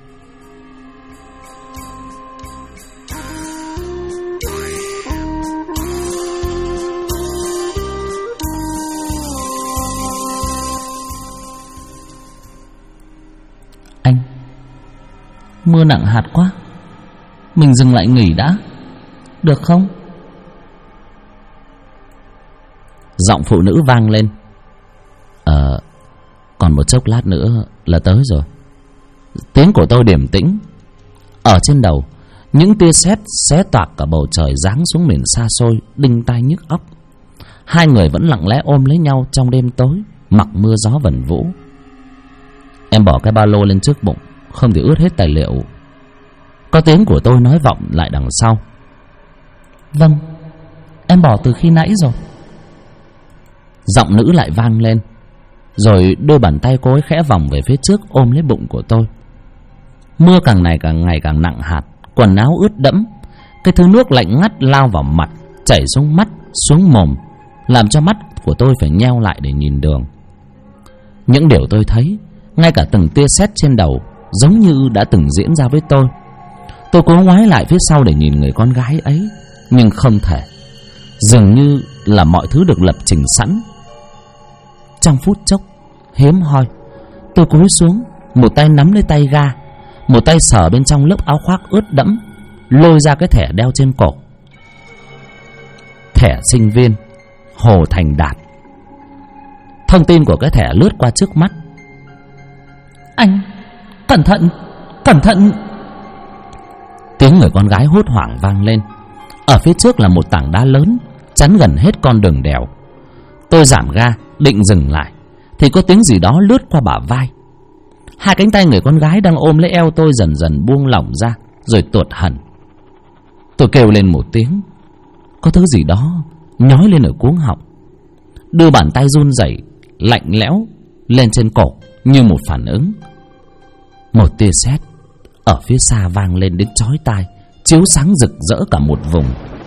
S1: Anh, mưa nặng hạt quá, mình dừng lại nghỉ đã, được không? Giọng phụ nữ vang lên. Còn một chốc lát nữa là tới rồi. Tiếng của tôi điềm tĩnh. Ở trên đầu, những tia sét xé toạc cả bầu trời giáng xuống miền xa xôi, đinh tai nhức óc. Hai người vẫn lặng lẽ ôm lấy nhau trong đêm tối, mặc mưa gió vần vũ. Em bỏ cái ba lô lên trước bụng, không thì ướt hết tài liệu. Có tiếng của tôi nói vọng lại đằng sau. Vâng, em bỏ từ khi nãy rồi. Giọng nữ lại vang lên. Rồi đôi bàn tay cô ấy khẽ vòng về phía trước, ôm lấy bụng của tôi. Mưa càng ngày càng nặng hạt, quần áo ướt đẫm. Cái thứ nước lạnh ngắt lao vào mặt, chảy xuống mắt, xuống mồm, làm cho mắt của tôi phải nheo lại để nhìn đường. Những điều tôi thấy, ngay cả từng tia sét trên đầu, giống như đã từng diễn ra với tôi. Tôi cố ngoái lại phía sau để nhìn người con gái ấy, nhưng không thể. Dường như là mọi thứ được lập trình sẵn. Trong phút chốc hiếm hoi, tôi cúi xuống, một tay nắm lấy tay ga, một tay sờ bên trong lớp áo khoác ướt đẫm, lôi ra cái thẻ đeo trên cổ. Thẻ sinh viên Hồ Thành Đạt. Thông tin của cái thẻ lướt qua trước mắt. Anh, cẩn thận, cẩn thận. Tiếng người con gái hốt hoảng vang lên. Ở phía trước là một tảng đá lớn chắn gần hết con đường đèo. Tôi giảm ga định dừng lại thì có tiếng gì đó lướt qua bả vai. Hai cánh tay người con gái đang ôm lấy eo tôi dần dần buông lỏng ra, rồi tuột hẳn. Tôi kêu lên một tiếng. Có thứ gì đó nhói lên ở cuống họng. Đưa bàn tay run rẩy lạnh lẽo lên trên cổ như một phản ứng. Một tia sét ở phía xa vang lên đến chói tai, chiếu sáng rực rỡ cả một vùng.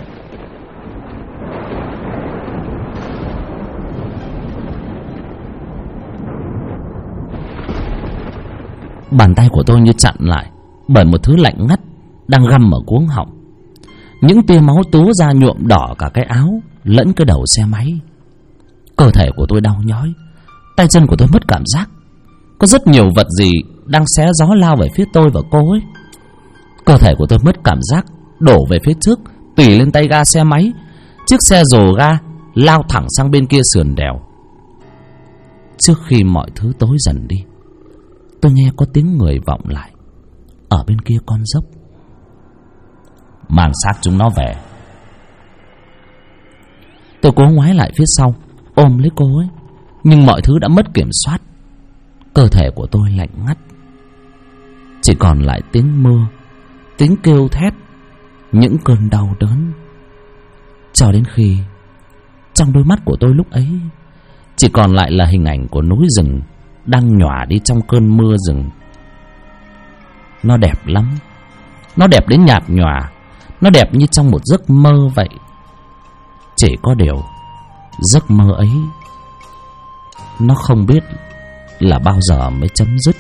S1: Bàn tay của tôi như chặn lại bởi một thứ lạnh ngắt đang găm ở cuống họng. Những tia máu túa ra nhuộm đỏ cả cái áo lẫn cái đầu xe máy. Cơ thể của tôi đau nhói, tay chân của tôi mất cảm giác. Có rất nhiều vật gì đang xé gió lao về phía tôi và cô ấy. Cơ thể của tôi mất cảm giác, đổ về phía trước, tỉ lên tay ga xe máy. Chiếc xe rồ ga lao thẳng sang bên kia sườn đèo. Trước khi mọi thứ tối dần đi, tôi nghe có tiếng người vọng lại. Ở bên kia con dốc. Mang xác chúng nó về. Tôi cố ngoái lại phía sau, ôm lấy cô ấy, nhưng mọi thứ đã mất kiểm soát. Cơ thể của tôi lạnh ngắt. Chỉ còn lại tiếng mưa, tiếng kêu thét, những cơn đau đớn. Cho đến khi trong đôi mắt của tôi lúc ấy chỉ còn lại là hình ảnh của núi rừng đang nhòa đi trong cơn mưa rừng. Nó đẹp lắm. Nó đẹp đến nhạt nhòa. Nó đẹp như trong một giấc mơ vậy. Chỉ có điều giấc mơ ấy nó không biết là bao giờ mới chấm dứt.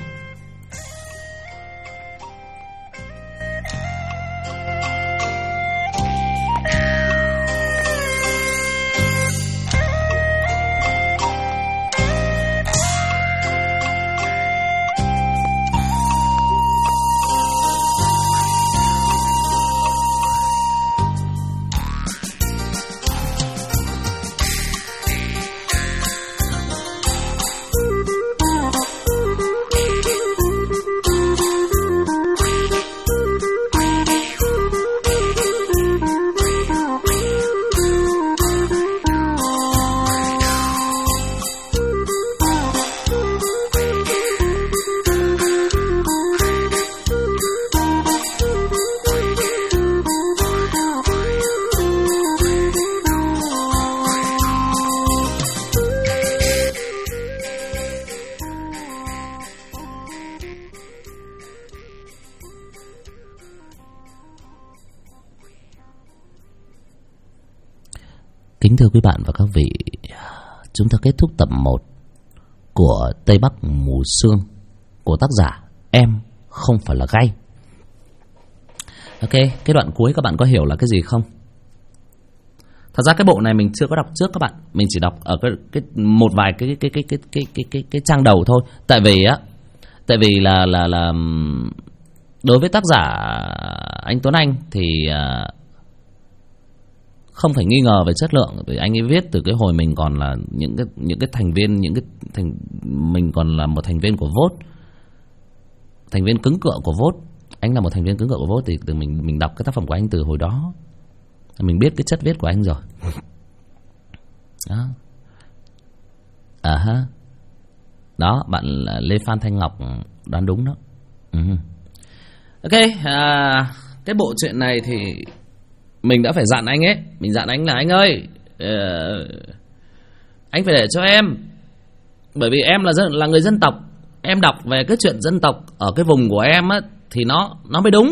S1: Kính thưa quý bạn và các vị, chúng ta kết thúc tập 1 của Tây Bắc Mù Sương của tác giả Em Không Phải Là Gay. Ok, cái đoạn cuối các bạn có hiểu là cái gì không? Thật ra cái bộ này mình chưa có đọc trước các bạn, mình chỉ đọc ở cái một vài cái trang đầu thôi. Tại vì là đối với tác giả anh Tuấn Anh thì không phải nghi ngờ về chất lượng, vì anh ấy viết từ cái hồi mình còn là những cái thành viên, mình còn là một thành viên của Vote, thành viên cứng cựa của Vote. Anh là một thành viên cứng cựa của Vote, thì từ mình đọc cái tác phẩm của anh từ hồi đó, mình biết cái chất viết của anh rồi. Đó. Ha. Đó, bạn Lê Phan Thanh Ngọc đoán đúng đó. Ok, cái bộ truyện này thì mình đã phải dặn anh ấy, mình dặn anh là anh ơi, anh phải để cho em, bởi vì em là người dân tộc, em đọc về cái chuyện dân tộc ở cái vùng của em á thì nó mới đúng.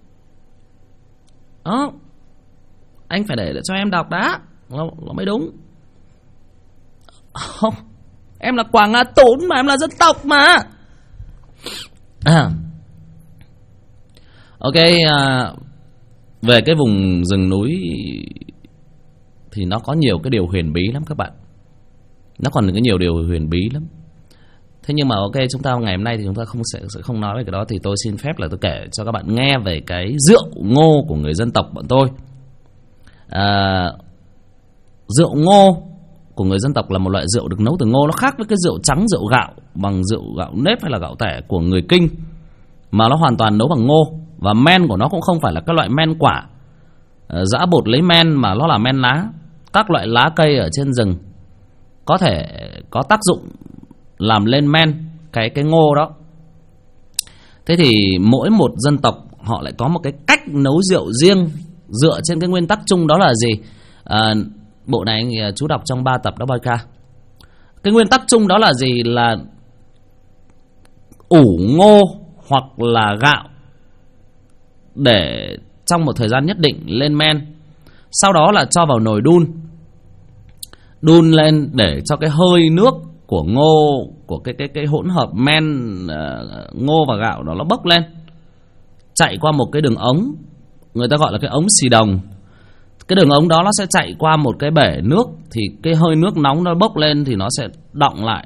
S1: Đó, anh phải để cho em đọc đã, nó mới đúng. Không, em là Quảng Nga Tốn mà, em là dân tộc mà. Ok, về cái vùng rừng núi thì nó có nhiều cái điều huyền bí lắm các bạn. Nó còn có nhiều điều huyền bí lắm. Thế nhưng mà ok, chúng ta ngày hôm nay thì chúng ta sẽ không nói về cái đó. Thì tôi xin phép là tôi kể cho các bạn nghe về cái rượu ngô của người dân tộc bọn tôi. Rượu ngô của người dân tộc là một loại rượu được nấu từ ngô. Nó khác với cái rượu trắng, rượu gạo bằng rượu gạo nếp hay là gạo tẻ của người Kinh, mà nó hoàn toàn nấu bằng ngô. Và men của nó cũng không phải là các loại men quả giã bột lấy men, mà nó là men lá. Các loại lá cây ở trên rừng có thể có tác dụng làm lên men cái ngô đó. Thế thì mỗi một dân tộc họ lại có một cái cách nấu rượu riêng, dựa trên cái nguyên tắc chung đó là gì? Bộ này chú đọc trong 3 tập đó boy ca. Cái nguyên tắc chung đó là gì? Là ủ ngô hoặc là gạo để trong một thời gian nhất định lên men, sau đó là cho vào nồi đun lên để cho cái hơi nước của ngô, của cái hỗn hợp men ngô và gạo đó nó bốc lên, chạy qua một cái đường ống, người ta gọi là cái ống xì đồng. Cái đường ống đó nó sẽ chạy qua một cái bể nước, thì cái hơi nước nóng nó bốc lên thì nó sẽ đọng lại.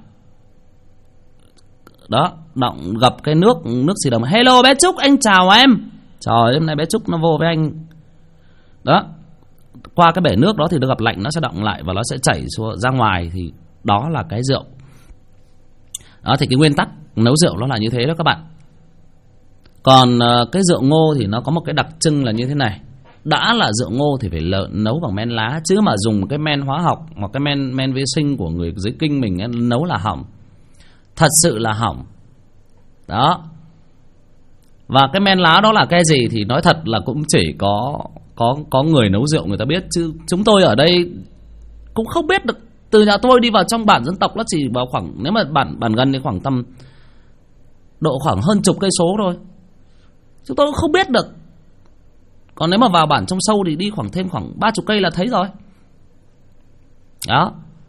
S1: Đó, đọng gặp cái nước xì đồng. Hello bé Trúc, anh chào em. Trời, hôm nay bé Trúc nó vô với anh. Đó, qua cái bể nước đó thì nó gặp lạnh, nó sẽ đọng lại và nó sẽ chảy xuống ra ngoài, thì đó là cái rượu. Đó, thì cái nguyên tắc nấu rượu nó là như thế đó các bạn. Còn cái rượu ngô thì nó có một cái đặc trưng là như thế này. Đã là rượu ngô thì phải nấu bằng men lá, chứ mà dùng cái men hóa học hoặc cái men vi sinh của người dưới Kinh mình nấu là hỏng. Thật sự là hỏng. Đó. Và cái men lá đó là cái gì thì nói thật là cũng chỉ có người nấu rượu người ta biết, chứ chúng tôi ở đây cũng không biết được. Từ nhà tôi đi vào trong bản dân tộc nó chỉ vào khoảng, nếu mà bản gần thì khoảng tầm độ khoảng hơn chục cây số thôi, chúng tôi cũng không biết được. Còn nếu mà vào bản trong sâu thì đi thêm khoảng 30 cây là thấy rồi. Đó.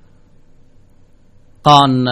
S1: Còn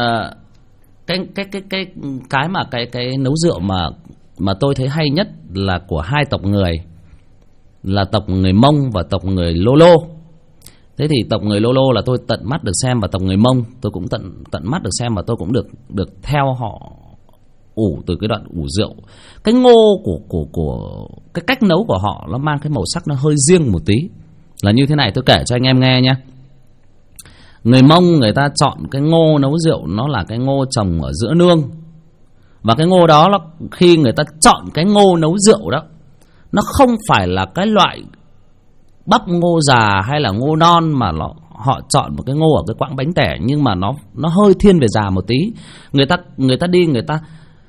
S1: cái mà cái nấu rượu mà tôi thấy hay nhất là của hai tộc người, là tộc người Mông và tộc người Lô Lô. Thế thì tộc người Lô Lô là tôi tận mắt được xem, và tộc người Mông tôi cũng tận mắt được xem, và tôi cũng được theo họ ủ từ cái đoạn ủ rượu. Cái ngô của cái cách nấu của họ nó mang cái màu sắc nó hơi riêng một tí. Là như thế này, tôi kể cho anh em nghe nhé. Người Mông người ta chọn cái ngô nấu rượu, nó là cái ngô trồng ở giữa nương. Và cái ngô đó, khi người ta chọn cái ngô nấu rượu đó, nó không phải là cái loại bắp ngô già hay là ngô non, mà họ chọn một cái ngô ở cái quãng bánh tẻ, nhưng mà nó hơi thiên về già một tí. Người ta đi người ta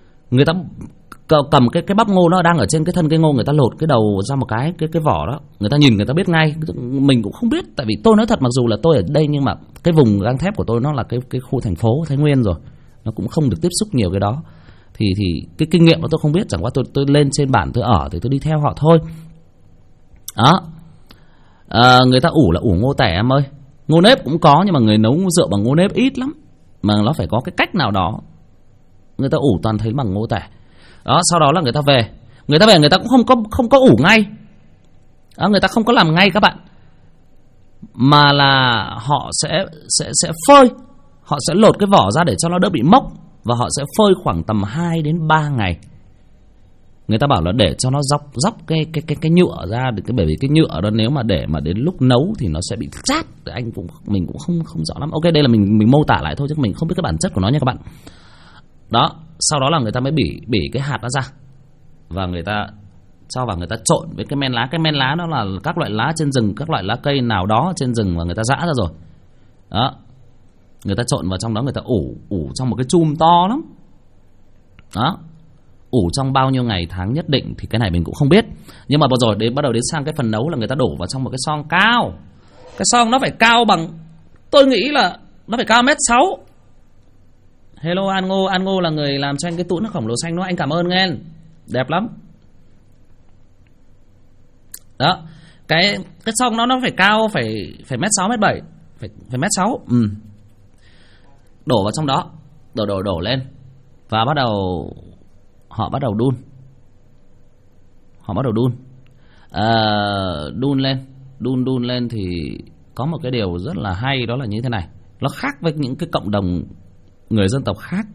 S1: cầm cái bắp ngô nó đang ở trên cái thân cây ngô, người ta lột cái đầu ra một cái vỏ đó, người ta nhìn người ta biết ngay. Mình cũng không biết, tại vì tôi nói thật, mặc dù là tôi ở đây nhưng mà cái vùng gang thép của tôi nó là cái khu thành phố Thái Nguyên rồi, nó cũng không được tiếp xúc nhiều cái đó. Thì cái kinh nghiệm đó tôi không biết, chẳng qua tôi lên trên bản tôi ở thì tôi đi theo họ thôi. Đó. Người ta ủ là ủ ngô tẻ em ơi. Ngô nếp cũng có, nhưng mà người nấu rượu bằng ngô nếp ít lắm, mà nó phải có cái cách nào đó. Người ta ủ toàn thấy bằng ngô tẻ. Đó, sau đó là người ta về người ta cũng không có ủ ngay. Đó, người ta không có làm ngay các bạn, mà là họ sẽ phơi. Họ sẽ lột cái vỏ ra để cho nó đỡ bị mốc, và họ sẽ phơi khoảng tầm 2 đến 3 ngày. Người ta bảo là để cho nó dóc cái nhựa ra, bởi vì cái nhựa đó nếu mà để mà đến lúc nấu thì nó sẽ bị chát. Mình cũng không rõ lắm. Ok, đây là mình mô tả lại thôi chứ mình không biết cái bản chất của nó nha các bạn. Đó, sau đó là người ta mới bỉ cái hạt nó ra và người ta cho vào, người ta trộn với cái men lá. Cái men lá đó là các loại lá trên rừng, các loại lá cây nào đó trên rừng và người ta giã ra rồi. Đó, người ta trộn vào trong đó, người ta ủ trong một cái chum to lắm. Đó, ủ trong bao nhiêu ngày tháng nhất định thì cái này mình cũng không biết. Nhưng mà rồi bắt đầu đến sang cái phần nấu là người ta đổ vào trong một cái xoong cao. Cái xoong nó phải cao bằng, tôi nghĩ là nó phải cao 1m6. Hello An Ngô là người làm cho anh cái tũn nó khổng lồ xanh đó, anh cảm ơn nghe, đẹp lắm. Đó, cái xoong nó phải cao, phải 1m6 1m7, phải 1m6. Đổ vào trong đó, đổ lên và họ bắt đầu đun. Đun lên thì có một cái điều rất là hay, đó là như thế này. Nó khác với những cái cộng đồng người dân tộc khác.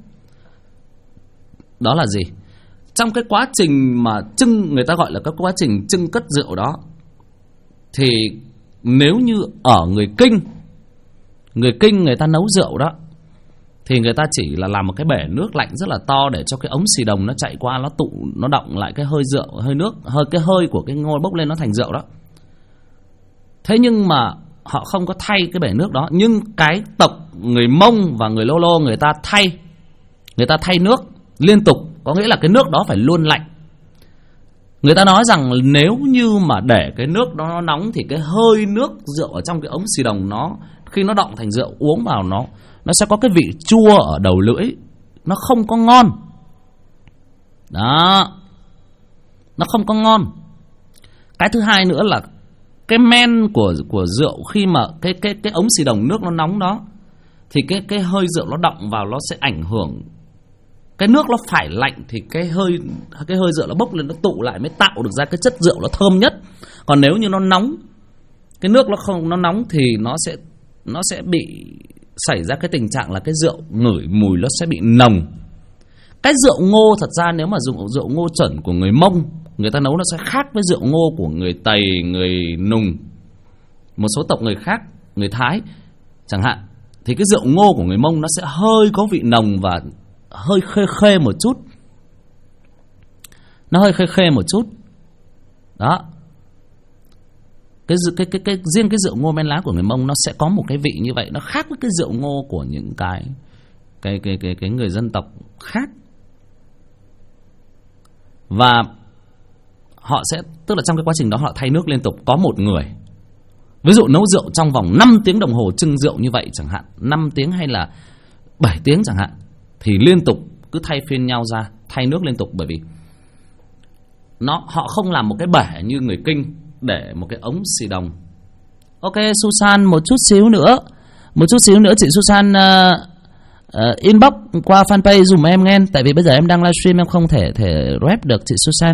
S1: Đó là gì? Trong cái quá trình mà trưng, người ta gọi là cái quá trình trưng cất rượu đó, thì nếu như ở người Kinh người ta nấu rượu đó, thì người ta chỉ là làm một cái bể nước lạnh rất là to để cho cái ống xì đồng nó chạy qua, nó tụ, nó đọng lại cái hơi rượu, hơi nước, cái hơi của cái ngôi bốc lên nó thành rượu đó. Thế nhưng mà họ không có thay cái bể nước đó. Nhưng cái tộc người Mông và người Lô Lô, người ta thay nước liên tục, có nghĩa là cái nước đó phải luôn lạnh. Người ta nói rằng nếu như mà để cái nước đó nó nóng thì cái hơi nước rượu ở trong cái ống xì đồng nó, khi nó đọng thành rượu, uống vào nó sẽ có cái vị chua ở đầu lưỡi, nó không có ngon. Đó, nó không có ngon. Cái thứ hai nữa là cái men của rượu, khi mà cái ống xì đồng nước nó nóng đó, thì cái hơi rượu nó đọng vào, nó sẽ ảnh hưởng. Cái nước nó phải lạnh thì cái hơi rượu nó bốc lên, nó tụ lại mới tạo được ra cái chất rượu nó thơm nhất. Còn nếu như nó nóng, cái nước nó nóng thì nó sẽ bị xảy ra cái tình trạng là cái rượu ngửi mùi nó sẽ bị nồng. Cái rượu ngô thật ra nếu mà dùng rượu ngô chuẩn của người Mông, người ta nấu nó sẽ khác với rượu ngô của người Tày, người Nùng, một số tộc người khác, người Thái chẳng hạn. Thì cái rượu ngô của người Mông nó sẽ hơi có vị nồng và hơi khê một chút. Nó hơi khê một chút. Đó. Riêng cái rượu ngô men lá của người Mông nó sẽ có một cái vị như vậy, nó khác với cái rượu ngô của những cái người dân tộc khác. Và họ sẽ, tức là trong cái quá trình đó họ thay nước liên tục. Có một người ví dụ nấu rượu trong vòng 5 tiếng đồng hồ trưng rượu như vậy chẳng hạn, 5 tiếng hay là 7 tiếng chẳng hạn, thì liên tục cứ thay phiên nhau ra, thay nước liên tục. Bởi vì họ không làm một cái bể như người Kinh để một cái ống xì đồng. Ok Susan, một chút xíu nữa chị Susan inbox qua fanpage dùm em nghe. Tại vì bây giờ em đang livestream, em không thể rep được chị Susan.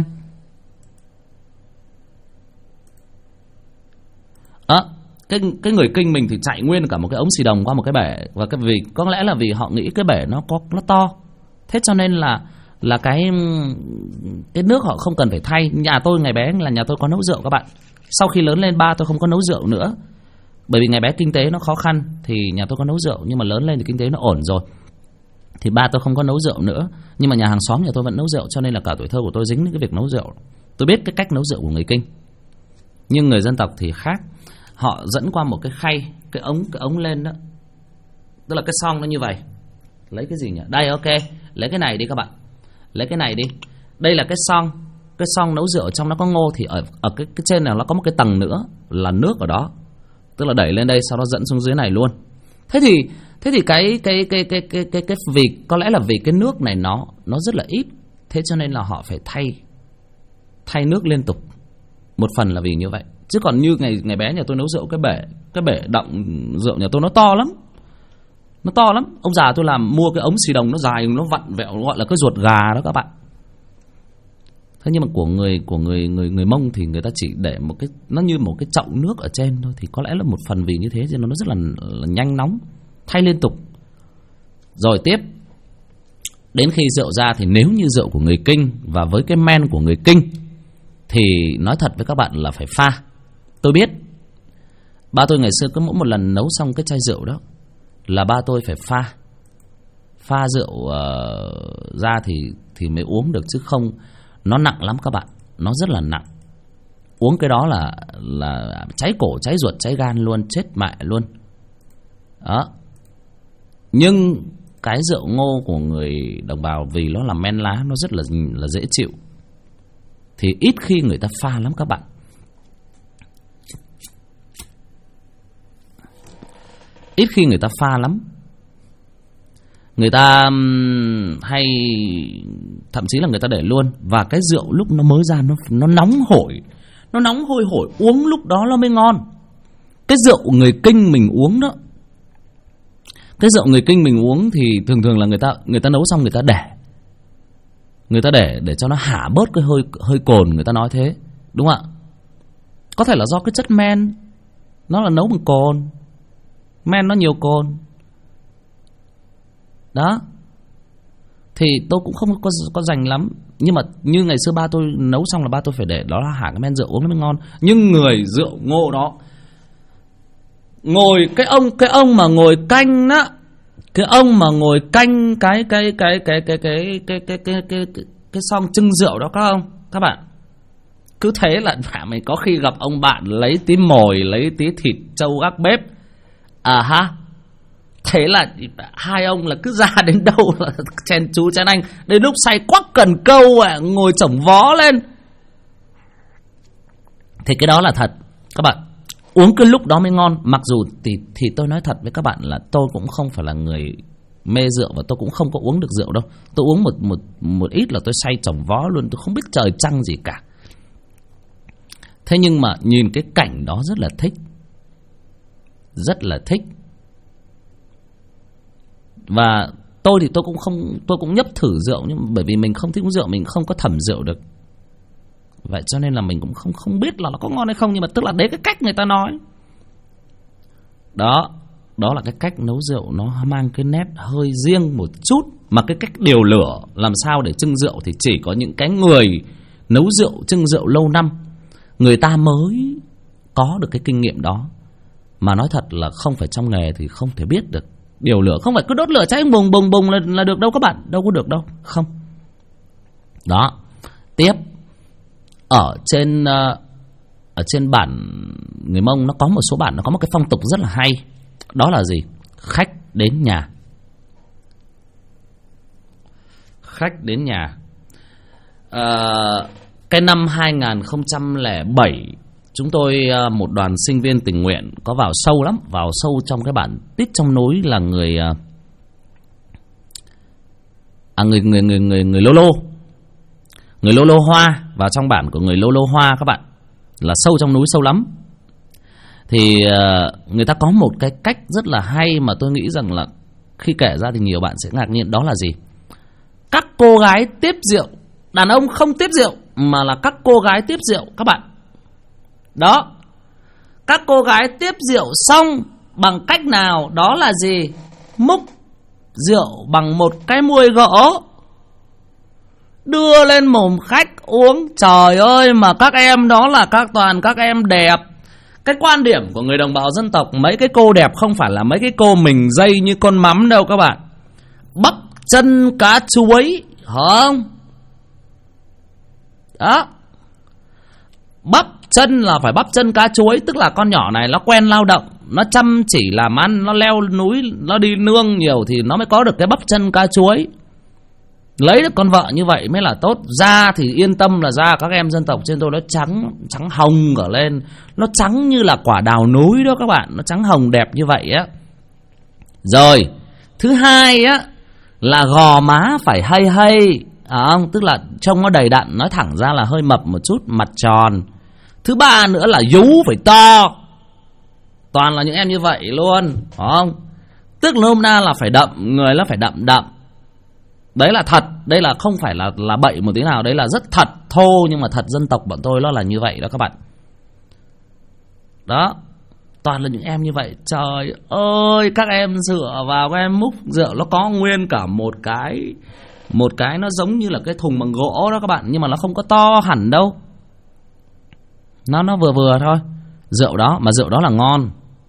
S1: Cái người Kinh mình thì chạy nguyên cả một cái ống xì đồng qua một cái bể. Và có lẽ là vì họ nghĩ cái bể nó to, thế cho nên là cái nước họ không cần phải thay. Nhà tôi ngày bé là nhà tôi có nấu rượu các bạn. Sau khi lớn lên ba tôi không có nấu rượu nữa, bởi vì ngày bé kinh tế nó khó khăn thì nhà tôi có nấu rượu. Nhưng mà lớn lên thì kinh tế nó ổn rồi thì ba tôi không có nấu rượu nữa. Nhưng mà nhà hàng xóm nhà tôi vẫn nấu rượu, cho nên là cả tuổi thơ của tôi dính đến cái việc nấu rượu. Tôi biết cái cách nấu rượu của người Kinh. Nhưng người dân tộc thì khác. Họ dẫn qua một cái khay, cái ống lên đó, tức là cái xoong nó như vậy. Lấy cái gì nhỉ? Đây, ok, lấy cái này đi các bạn. Lấy cái này đi. Đây là cái xoong. Cái xoong nấu rượu trong nó có ngô, thì ở cái trên này nó có một cái tầng nữa là nước ở đó. Tức là đẩy lên đây sau đó dẫn xuống dưới này luôn. Thế thì cái vì có lẽ là vì cái nước này nó rất là ít, thế cho nên là họ phải thay nước liên tục. Một phần là vì như vậy. Chứ còn như ngày bé nhà tôi nấu rượu, cái bể đọng rượu nhà tôi nó to lắm. Nó to lắm. Ông già tôi làm mua cái ống xì đồng nó dài, nó vặn vẹo, gọi là cái ruột gà đó các bạn. Thế nhưng mà của người Mông thì người ta chỉ để một cái, nó như một cái chậu nước ở trên thôi. Thì có lẽ là một phần vì như thế cho nó rất là nhanh nóng, thay liên tục. Rồi tiếp Đến khi rượu ra thì nếu như rượu của người Kinh và với cái men của người Kinh thì nói thật với các bạn là phải pha. Tôi biết ba tôi ngày xưa cứ mỗi một lần nấu xong cái chai rượu đó là ba tôi phải pha rượu ra thì mới uống được, chứ không nó nặng lắm các bạn, nó rất là nặng. Uống cái đó là cháy cổ, cháy ruột, cháy gan luôn, chết mẹ luôn. Đó. Nhưng cái rượu ngô của người đồng bào vì nó là men lá, nó rất là dễ chịu, thì ít khi người ta pha lắm các bạn. Ít khi người ta pha lắm. Người ta hay thậm chí là người ta để luôn. Và cái rượu lúc nó mới ra nó nóng hổi, nó nóng hôi hổi, uống lúc đó nó mới ngon. Cái rượu người Kinh mình uống đó, cái rượu người Kinh mình uống thì thường là người ta nấu xong người ta để cho nó hả bớt cái hơi cồn, người ta nói thế, đúng không ạ? Có thể là do cái chất men, nó là nấu bằng cồn, men nó nhiều cồn. Đó. Thì tôi cũng không có dành lắm, nhưng mà như ngày xưa ba tôi nấu xong là ba tôi phải để đó là hả cái men rượu uống nó mới ngon. Nhưng người rượu ngô đó, ngồi cái ông mà ngồi canh đó, cái ông mà ngồi canh cái xong trưng rượu đó các bạn, cứ thế là mày có khi gặp ông bạn lấy tí mồi, lấy tí thịt trâu gác bếp, thế là hai ông là cứ ra đến đâu là chen chú chen anh, đến lúc say quắc cần câu ngồi chổng vó lên. Thì cái đó là thật các bạn, uống cái lúc đó mới ngon. Mặc dù thì tôi nói thật với các bạn là tôi cũng không phải là người mê rượu, và tôi cũng không có uống được rượu đâu. Tôi uống một ít là tôi say chổng vó luôn, tôi không biết trời trăng gì cả. Thế nhưng mà nhìn cái cảnh đó rất là thích, rất là thích. Và tôi thì tôi cũng nhấp thử rượu, nhưng bởi vì mình không thích uống rượu, mình không có thẩm rượu được, vậy cho nên là mình cũng không biết là nó có ngon hay không. Nhưng mà tức là đấy cái cách người ta nói đó là cái cách nấu rượu, nó mang cái nét hơi riêng một chút. Mà cái cách điều lửa làm sao để trưng rượu thì chỉ có những cái người nấu rượu, trưng rượu lâu năm, người ta mới có được cái kinh nghiệm đó. Mà nói thật là không phải trong nghề thì không thể biết được. Điều lửa không phải cứ đốt lửa cháy bùng là được đâu các bạn, đâu có được đâu, không. Đó. Tiếp, ở trên bản người Mông nó có một số bản nó có một cái phong tục rất là hay. Đó là gì? Khách đến nhà. Khách đến nhà. Cái năm 2007, chúng tôi một đoàn sinh viên tình nguyện có vào sâu lắm, vào sâu trong cái bản Tít trong núi là người Lô Lô. Người Lô Lô Hoa, vào trong bản của người Lô Lô Hoa các bạn, là sâu trong núi, sâu lắm. Thì người ta có một cái cách rất là hay mà tôi nghĩ rằng là khi kể ra thì nhiều bạn sẽ ngạc nhiên. Đó là gì? Các cô gái tiếp rượu. Đàn ông không tiếp rượu mà là các cô gái tiếp rượu các bạn. Đó. Các cô gái tiếp rượu xong bằng cách nào? Đó là gì? Múc rượu bằng một cái muôi gỗ, đưa lên mồm khách uống. Trời ơi, mà các em đó là toàn các em đẹp. Cái quan điểm của người đồng bào dân tộc, mấy cái cô đẹp không phải là mấy cái cô mình dây như con mắm đâu các bạn. Bắp chân cá chuối, không? Đó. Bắp chân là phải bắp chân cá chuối, tức là con nhỏ này nó quen lao động, nó chăm chỉ làm ăn, nó leo núi, nó đi nương nhiều thì nó mới có được cái bắp chân cá chuối. Lấy được con vợ như vậy mới là tốt. Da thì yên tâm là da các em dân tộc trên tôi nó trắng hồng ở lên, nó trắng như là quả đào núi đó các bạn, nó trắng hồng đẹp như vậy á. Rồi thứ hai á là gò má phải hay không? Tức là trông nó đầy đặn, nói thẳng ra là hơi mập một chút, mặt tròn. Thứ ba nữa là vú phải to. Toàn là những em như vậy luôn, phải không? Tức là hôm nay là phải đậm, người nó phải đậm. Đấy là thật, đây là không phải là bậy một tí nào, đấy là rất thật thô, nhưng mà thật dân tộc bọn tôi nó là như vậy đó các bạn. Đó, toàn là những em như vậy. Trời ơi, các em dựa vào các em múc rượu, nó có nguyên cả một cái Một cái nó giống như là cái thùng bằng gỗ đó các bạn, nhưng mà nó không có to hẳn đâu, nó vừa vừa thôi. Rượu đó, mà rượu đó là ngon.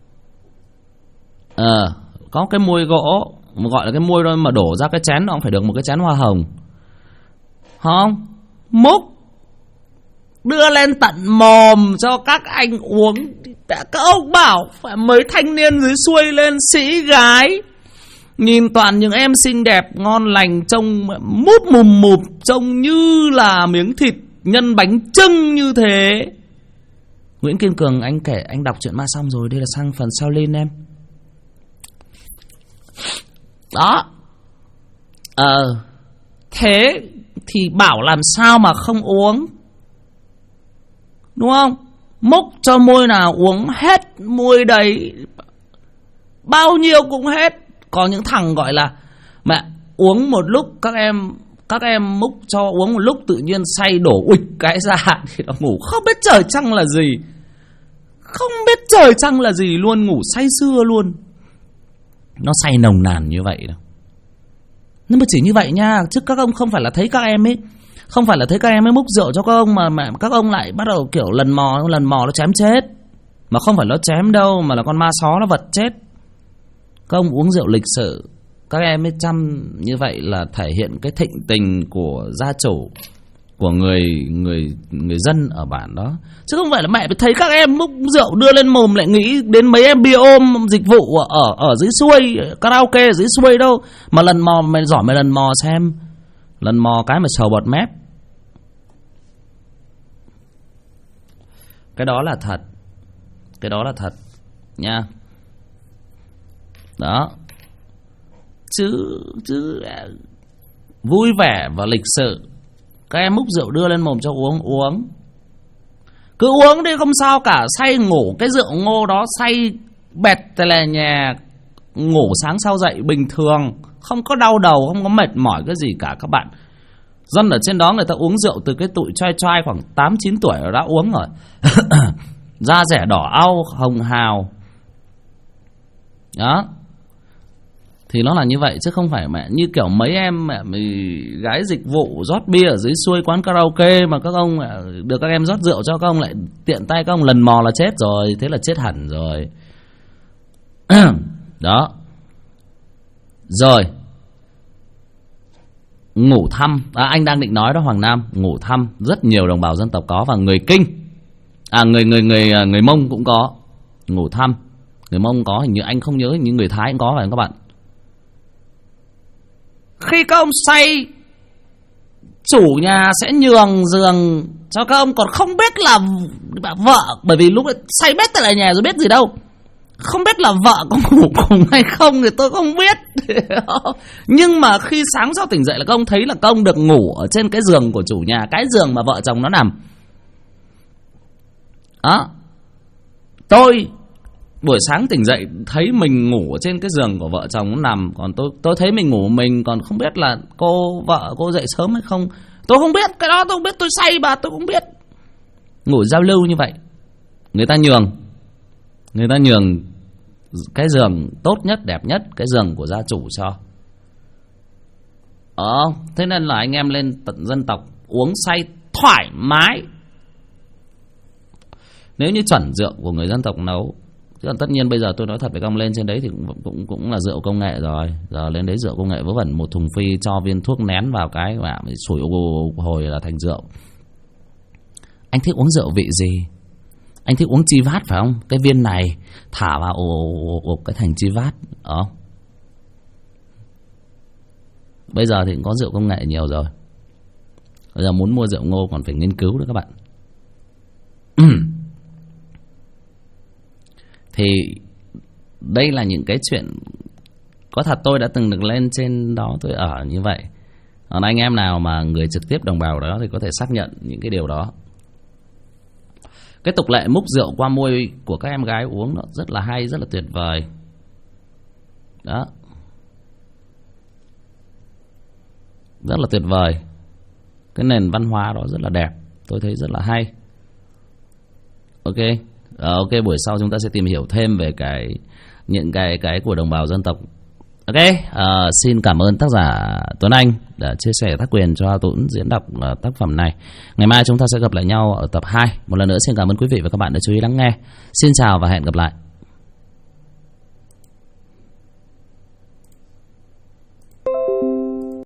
S1: Có cái muôi gỗ, gọi là cái muôi thôi, mà đổ ra cái chén nó cũng phải được một cái chén hoa hồng, không? Múc đưa lên tận mồm cho các anh uống. Các ông bảo phải mấy thanh niên dưới xuôi lên sĩ gái, nhìn toàn những em xinh đẹp ngon lành, trông múp mùm mụp, trông như là miếng thịt nhân bánh chưng như thế. Nguyễn Kiên Cường, anh kể, anh đọc chuyện ma xong rồi, đây là sang phần sau lên em. Đó. Thế thì bảo làm sao mà không uống, đúng không? Múc cho môi nào uống hết môi đấy, bao nhiêu cũng hết. Có những thằng gọi là mẹ uống một lúc, các em múc cho uống một lúc tự nhiên say đổ uịch cái ra thì nó ngủ không biết trời trăng là gì, không biết trời trăng là gì luôn, ngủ say sưa luôn. Nó say nồng nàn như vậy đâu. Nhưng mà chỉ như vậy nha, chứ các ông không phải là thấy các em ấy, không phải là thấy các em ấy múc rượu cho các ông mà các ông lại bắt đầu kiểu lần mò nó chém chết. Mà không phải nó chém đâu, mà là con ma só nó vật chết. Các ông uống rượu lịch sự, các em ấy chăm như vậy là thể hiện cái thịnh tình của gia chủ, của người dân ở bản đó. Chứ không phải là mẹ thấy các em múc rượu đưa lên mồm lại nghĩ đến mấy em bia ôm dịch vụ ở dưới xuôi, karaoke ở dưới xuôi đâu. Mà lần mò, mày giỏi mày lần mò xem, lần mò cái mà sầu bọt mép. Cái đó là thật, cái đó là thật nha. Đó. Chứ vui vẻ và lịch sự, các em múc rượu đưa lên mồm cho uống. Cứ uống đi không sao cả, say ngủ cái rượu ngô đó, say bẹt tè nhà, ngủ sáng sau dậy bình thường, không có đau đầu, không có mệt mỏi cái gì cả các bạn. Dân ở trên đó người ta uống rượu từ cái tụi trai khoảng 8-9 tuổi đã uống rồi. Da rẻ đỏ au, hồng hào. Đó. Thì nó là như vậy, chứ không phải mẹ như kiểu mấy em mẹ gái dịch vụ rót bia ở dưới xuôi quán karaoke mà các ông được các em rót rượu cho, các ông lại tiện tay các ông lần mò là chết rồi, thế là chết hẳn rồi. Đó. Rồi. Ngủ thăm, anh đang định nói đó Hoàng Nam, ngủ thăm rất nhiều đồng bào dân tộc có, và người Kinh, người Mông cũng có ngủ thăm. Người Mông có, hình như anh không nhớ, hình như người Thái cũng có phải không các bạn? Khi các ông say, chủ nhà sẽ nhường giường cho các ông, còn không biết là vợ, bởi vì lúc ấy say bét tại nhà rồi biết gì đâu, không biết là vợ có ngủ cùng hay không thì tôi không biết. Nhưng mà khi sáng sau tỉnh dậy là các ông thấy là các ông được ngủ ở trên cái giường của chủ nhà, cái giường mà vợ chồng nó nằm. Đó. Tôi buổi sáng tỉnh dậy thấy mình ngủ ở trên cái giường của vợ chồng nó nằm, còn tôi thấy mình ngủ mình, còn không biết là vợ cô dậy sớm hay không, tôi không biết. Cái đó tôi không biết, tôi say bà tôi cũng biết. Ngủ giao lưu như vậy, người ta nhường cái giường tốt nhất, đẹp nhất, cái giường của gia chủ cho. Thế nên là anh em lên tận dân tộc uống say thoải mái. Nếu như chuẩn rượu của người dân tộc nấu, chứ còn tất nhiên bây giờ tôi nói thật với các ông, lên trên đấy thì cũng là rượu công nghệ rồi. Giờ lên đấy rượu công nghệ vớ vẩn, một thùng phi cho viên thuốc nén vào cái mà sủi hồi là thành rượu. Anh thích uống rượu vị gì? Anh thích uống chi vát phải không? Cái viên này thả vào ộp cái thành chi vát. Bây giờ thì cũng có rượu công nghệ nhiều rồi. Bây giờ muốn mua rượu ngô còn phải nghiên cứu đấy các bạn. Thì đây là những cái chuyện có thật, tôi đã từng được lên trên đó, tôi ở như vậy. Còn anh em nào mà người trực tiếp đồng bào đó thì có thể xác nhận những cái điều đó. Cái tục lệ múc rượu qua môi của các em gái uống nó rất là hay, rất là tuyệt vời. Đó. Rất là tuyệt vời. Cái nền văn hóa đó rất là đẹp, tôi thấy rất là hay. Ok. Ok, buổi sau chúng ta sẽ tìm hiểu thêm về những cái của đồng bào dân tộc Ok, xin cảm ơn tác giả Tuấn Anh đã chia sẻ tác quyền cho Tuấn diễn đọc tác phẩm này. Ngày mai chúng ta sẽ gặp lại nhau ở tập 2. Một lần nữa xin cảm ơn quý vị và các bạn đã chú ý lắng nghe. Xin chào và hẹn gặp lại.